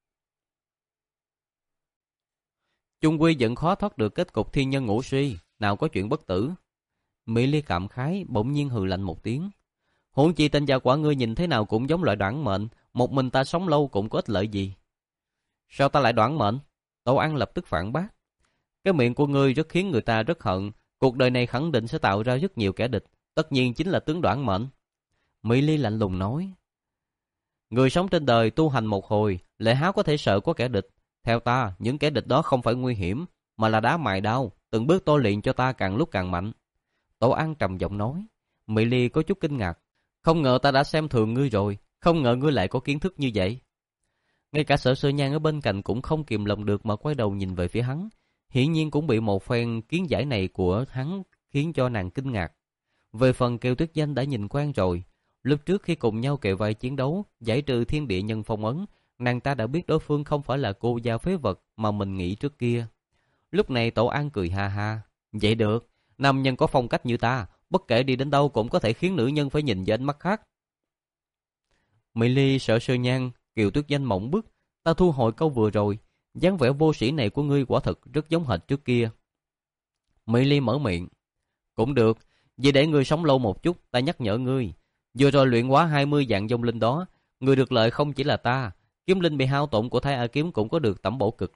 Chung quy vẫn khó thoát được kết cục thiên nhân ngũ suy, nào có chuyện bất tử. Mỹ Ly cảm khái, bỗng nhiên hừ lạnh một tiếng. Huống chi tên gia quả ngươi nhìn thế nào cũng giống loại đoản mệnh, một mình ta sống lâu cũng có ích lợi gì. Sao ta lại đoản mệnh? Tổ An lập tức phản bác. Cái miệng của ngươi rất khiến người ta rất hận, cuộc đời này khẳng định sẽ tạo ra rất nhiều kẻ địch, tất nhiên chính là tướng đoản mệnh. Mỹ Ly lạnh lùng nói. Người sống trên đời tu hành một hồi, lại háo có thể sợ có kẻ địch. Theo ta, những kẻ địch đó không phải nguy hiểm, mà là đá mài đao, từng bước tôi luyện cho ta càng lúc càng mạnh. Tổ An trầm giọng nói. Mỹ Ly có chút kinh ngạc. Không ngờ ta đã xem thường ngươi rồi, không ngờ ngươi lại có kiến thức như vậy. Ngay cả Sở Sơ Nhan ở bên cạnh cũng không kìm lòng được mà quay đầu nhìn về phía hắn. Hiển nhiên cũng bị một phen kiến giải này của hắn khiến cho nàng kinh ngạc. Về phần Kiều Tuyết Danh đã nhìn quen rồi. Lúc trước khi cùng nhau kề vai chiến đấu, giải trừ thiên địa nhân phong ấn, nàng ta đã biết đối phương không phải là cô gia phế vật mà mình nghĩ trước kia. Lúc này Tổ An cười ha ha. Vậy được, nam nhân có phong cách như ta, bất kể đi đến đâu cũng có thể khiến nữ nhân phải nhìn với ánh mắt khác. Mỹ Ly, Sở Sơ Nhan, Kiều Tuyết Danh mộng bức. Ta thu hồi câu vừa rồi, dáng vẻ vô sĩ này của ngươi quả thật rất giống hệt trước kia. Mỹ Ly mở miệng. Cũng được, vì để ngươi sống lâu một chút, ta nhắc nhở ngươi. Vừa rồi luyện hóa hai mươi vạn vong linh đó, người được lợi không chỉ là ta, kiếm linh bị hao tổn của Thái A Kiếm cũng có được tẩm bổ cực lớn,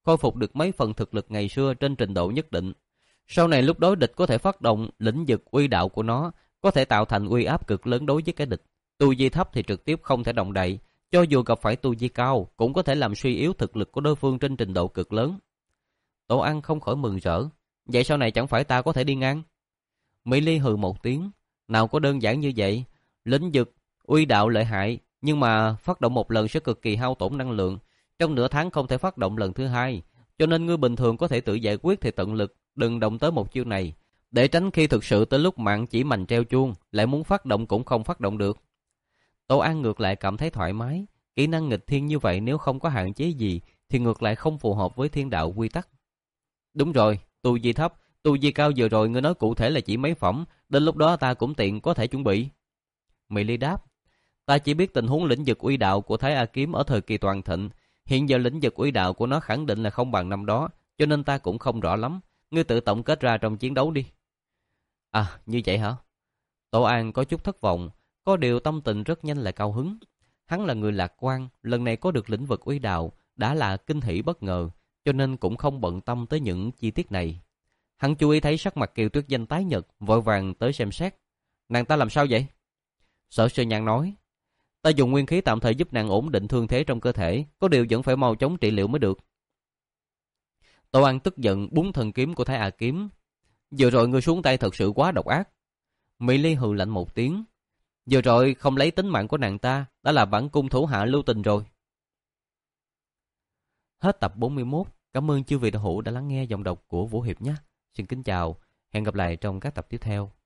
khôi phục được mấy phần thực lực ngày xưa trên trình độ nhất định. Sau này lúc đối địch có thể phát động lĩnh vực uy đạo của nó, có thể tạo thành uy áp cực lớn đối với kẻ địch. Tu vi thấp thì trực tiếp không thể động đậy, cho dù gặp phải tu vi cao cũng có thể làm suy yếu thực lực của đối phương trên trình độ cực lớn. Tổ Ăn không khỏi mừng rỡ. Vậy sau này chẳng phải ta có thể đi ngang? Mỹ Ly hừ một tiếng. Nào có đơn giản như vậy. Lĩnh vực uy đạo lợi hại, nhưng mà phát động một lần sẽ cực kỳ hao tổn năng lượng. Trong nửa tháng không thể phát động lần thứ hai. Cho nên ngươi bình thường có thể tự giải quyết thì tận lực, đừng động tới một chiêu này. Để tránh khi thực sự tới lúc mạng chỉ mành treo chuông, lại muốn phát động cũng không phát động được. Tổ An ngược lại cảm thấy thoải mái. Kỹ năng nghịch thiên như vậy nếu không có hạn chế gì thì ngược lại không phù hợp với thiên đạo quy tắc. Đúng rồi, tu vi thấp, tu vi cao vừa rồi ngươi nói cụ thể là chỉ mấy phẩm, đến lúc đó ta cũng tiện có thể chuẩn bị. Mỹ Ly đáp, ta chỉ biết tình huống lĩnh vực uy đạo của Thái A Kiếm ở thời kỳ toàn thịnh, hiện giờ lĩnh vực uy đạo của nó khẳng định là không bằng năm đó, cho nên ta cũng không rõ lắm, ngươi tự tổng kết ra trong chiến đấu đi. À, như vậy hả? Tổ An có chút thất vọng, có điều tâm tình rất nhanh lại cao hứng. Hắn là người lạc quan, lần này có được lĩnh vực uy đạo đã là kinh hỉ bất ngờ, cho nên cũng không bận tâm tới những chi tiết này. Hắn chú ý thấy sắc mặt Kiều Tuyết Danh tái nhợt, vội vàng tới xem xét. Nàng ta làm sao vậy? Sở Sơ Nhan nói, ta dùng nguyên khí tạm thời giúp nàng ổn định thương thế trong cơ thể, có điều vẫn phải mau chóng trị liệu mới được. Tổ An tức giận búng thần kiếm của Thái A Kiếm. Vừa rồi ngươi xuống tay thật sự quá độc ác. Mỹ Ly hừ lạnh một tiếng. Vừa rồi không lấy tính mạng của nàng ta đã là bản cung thủ hạ lưu tình rồi. Hết tập bốn mươi mốt. Cảm ơn chư vị đạo hữu đã lắng nghe giọng đọc của Vũ Hiệp nhé. Xin kính chào, hẹn gặp lại trong các tập tiếp theo.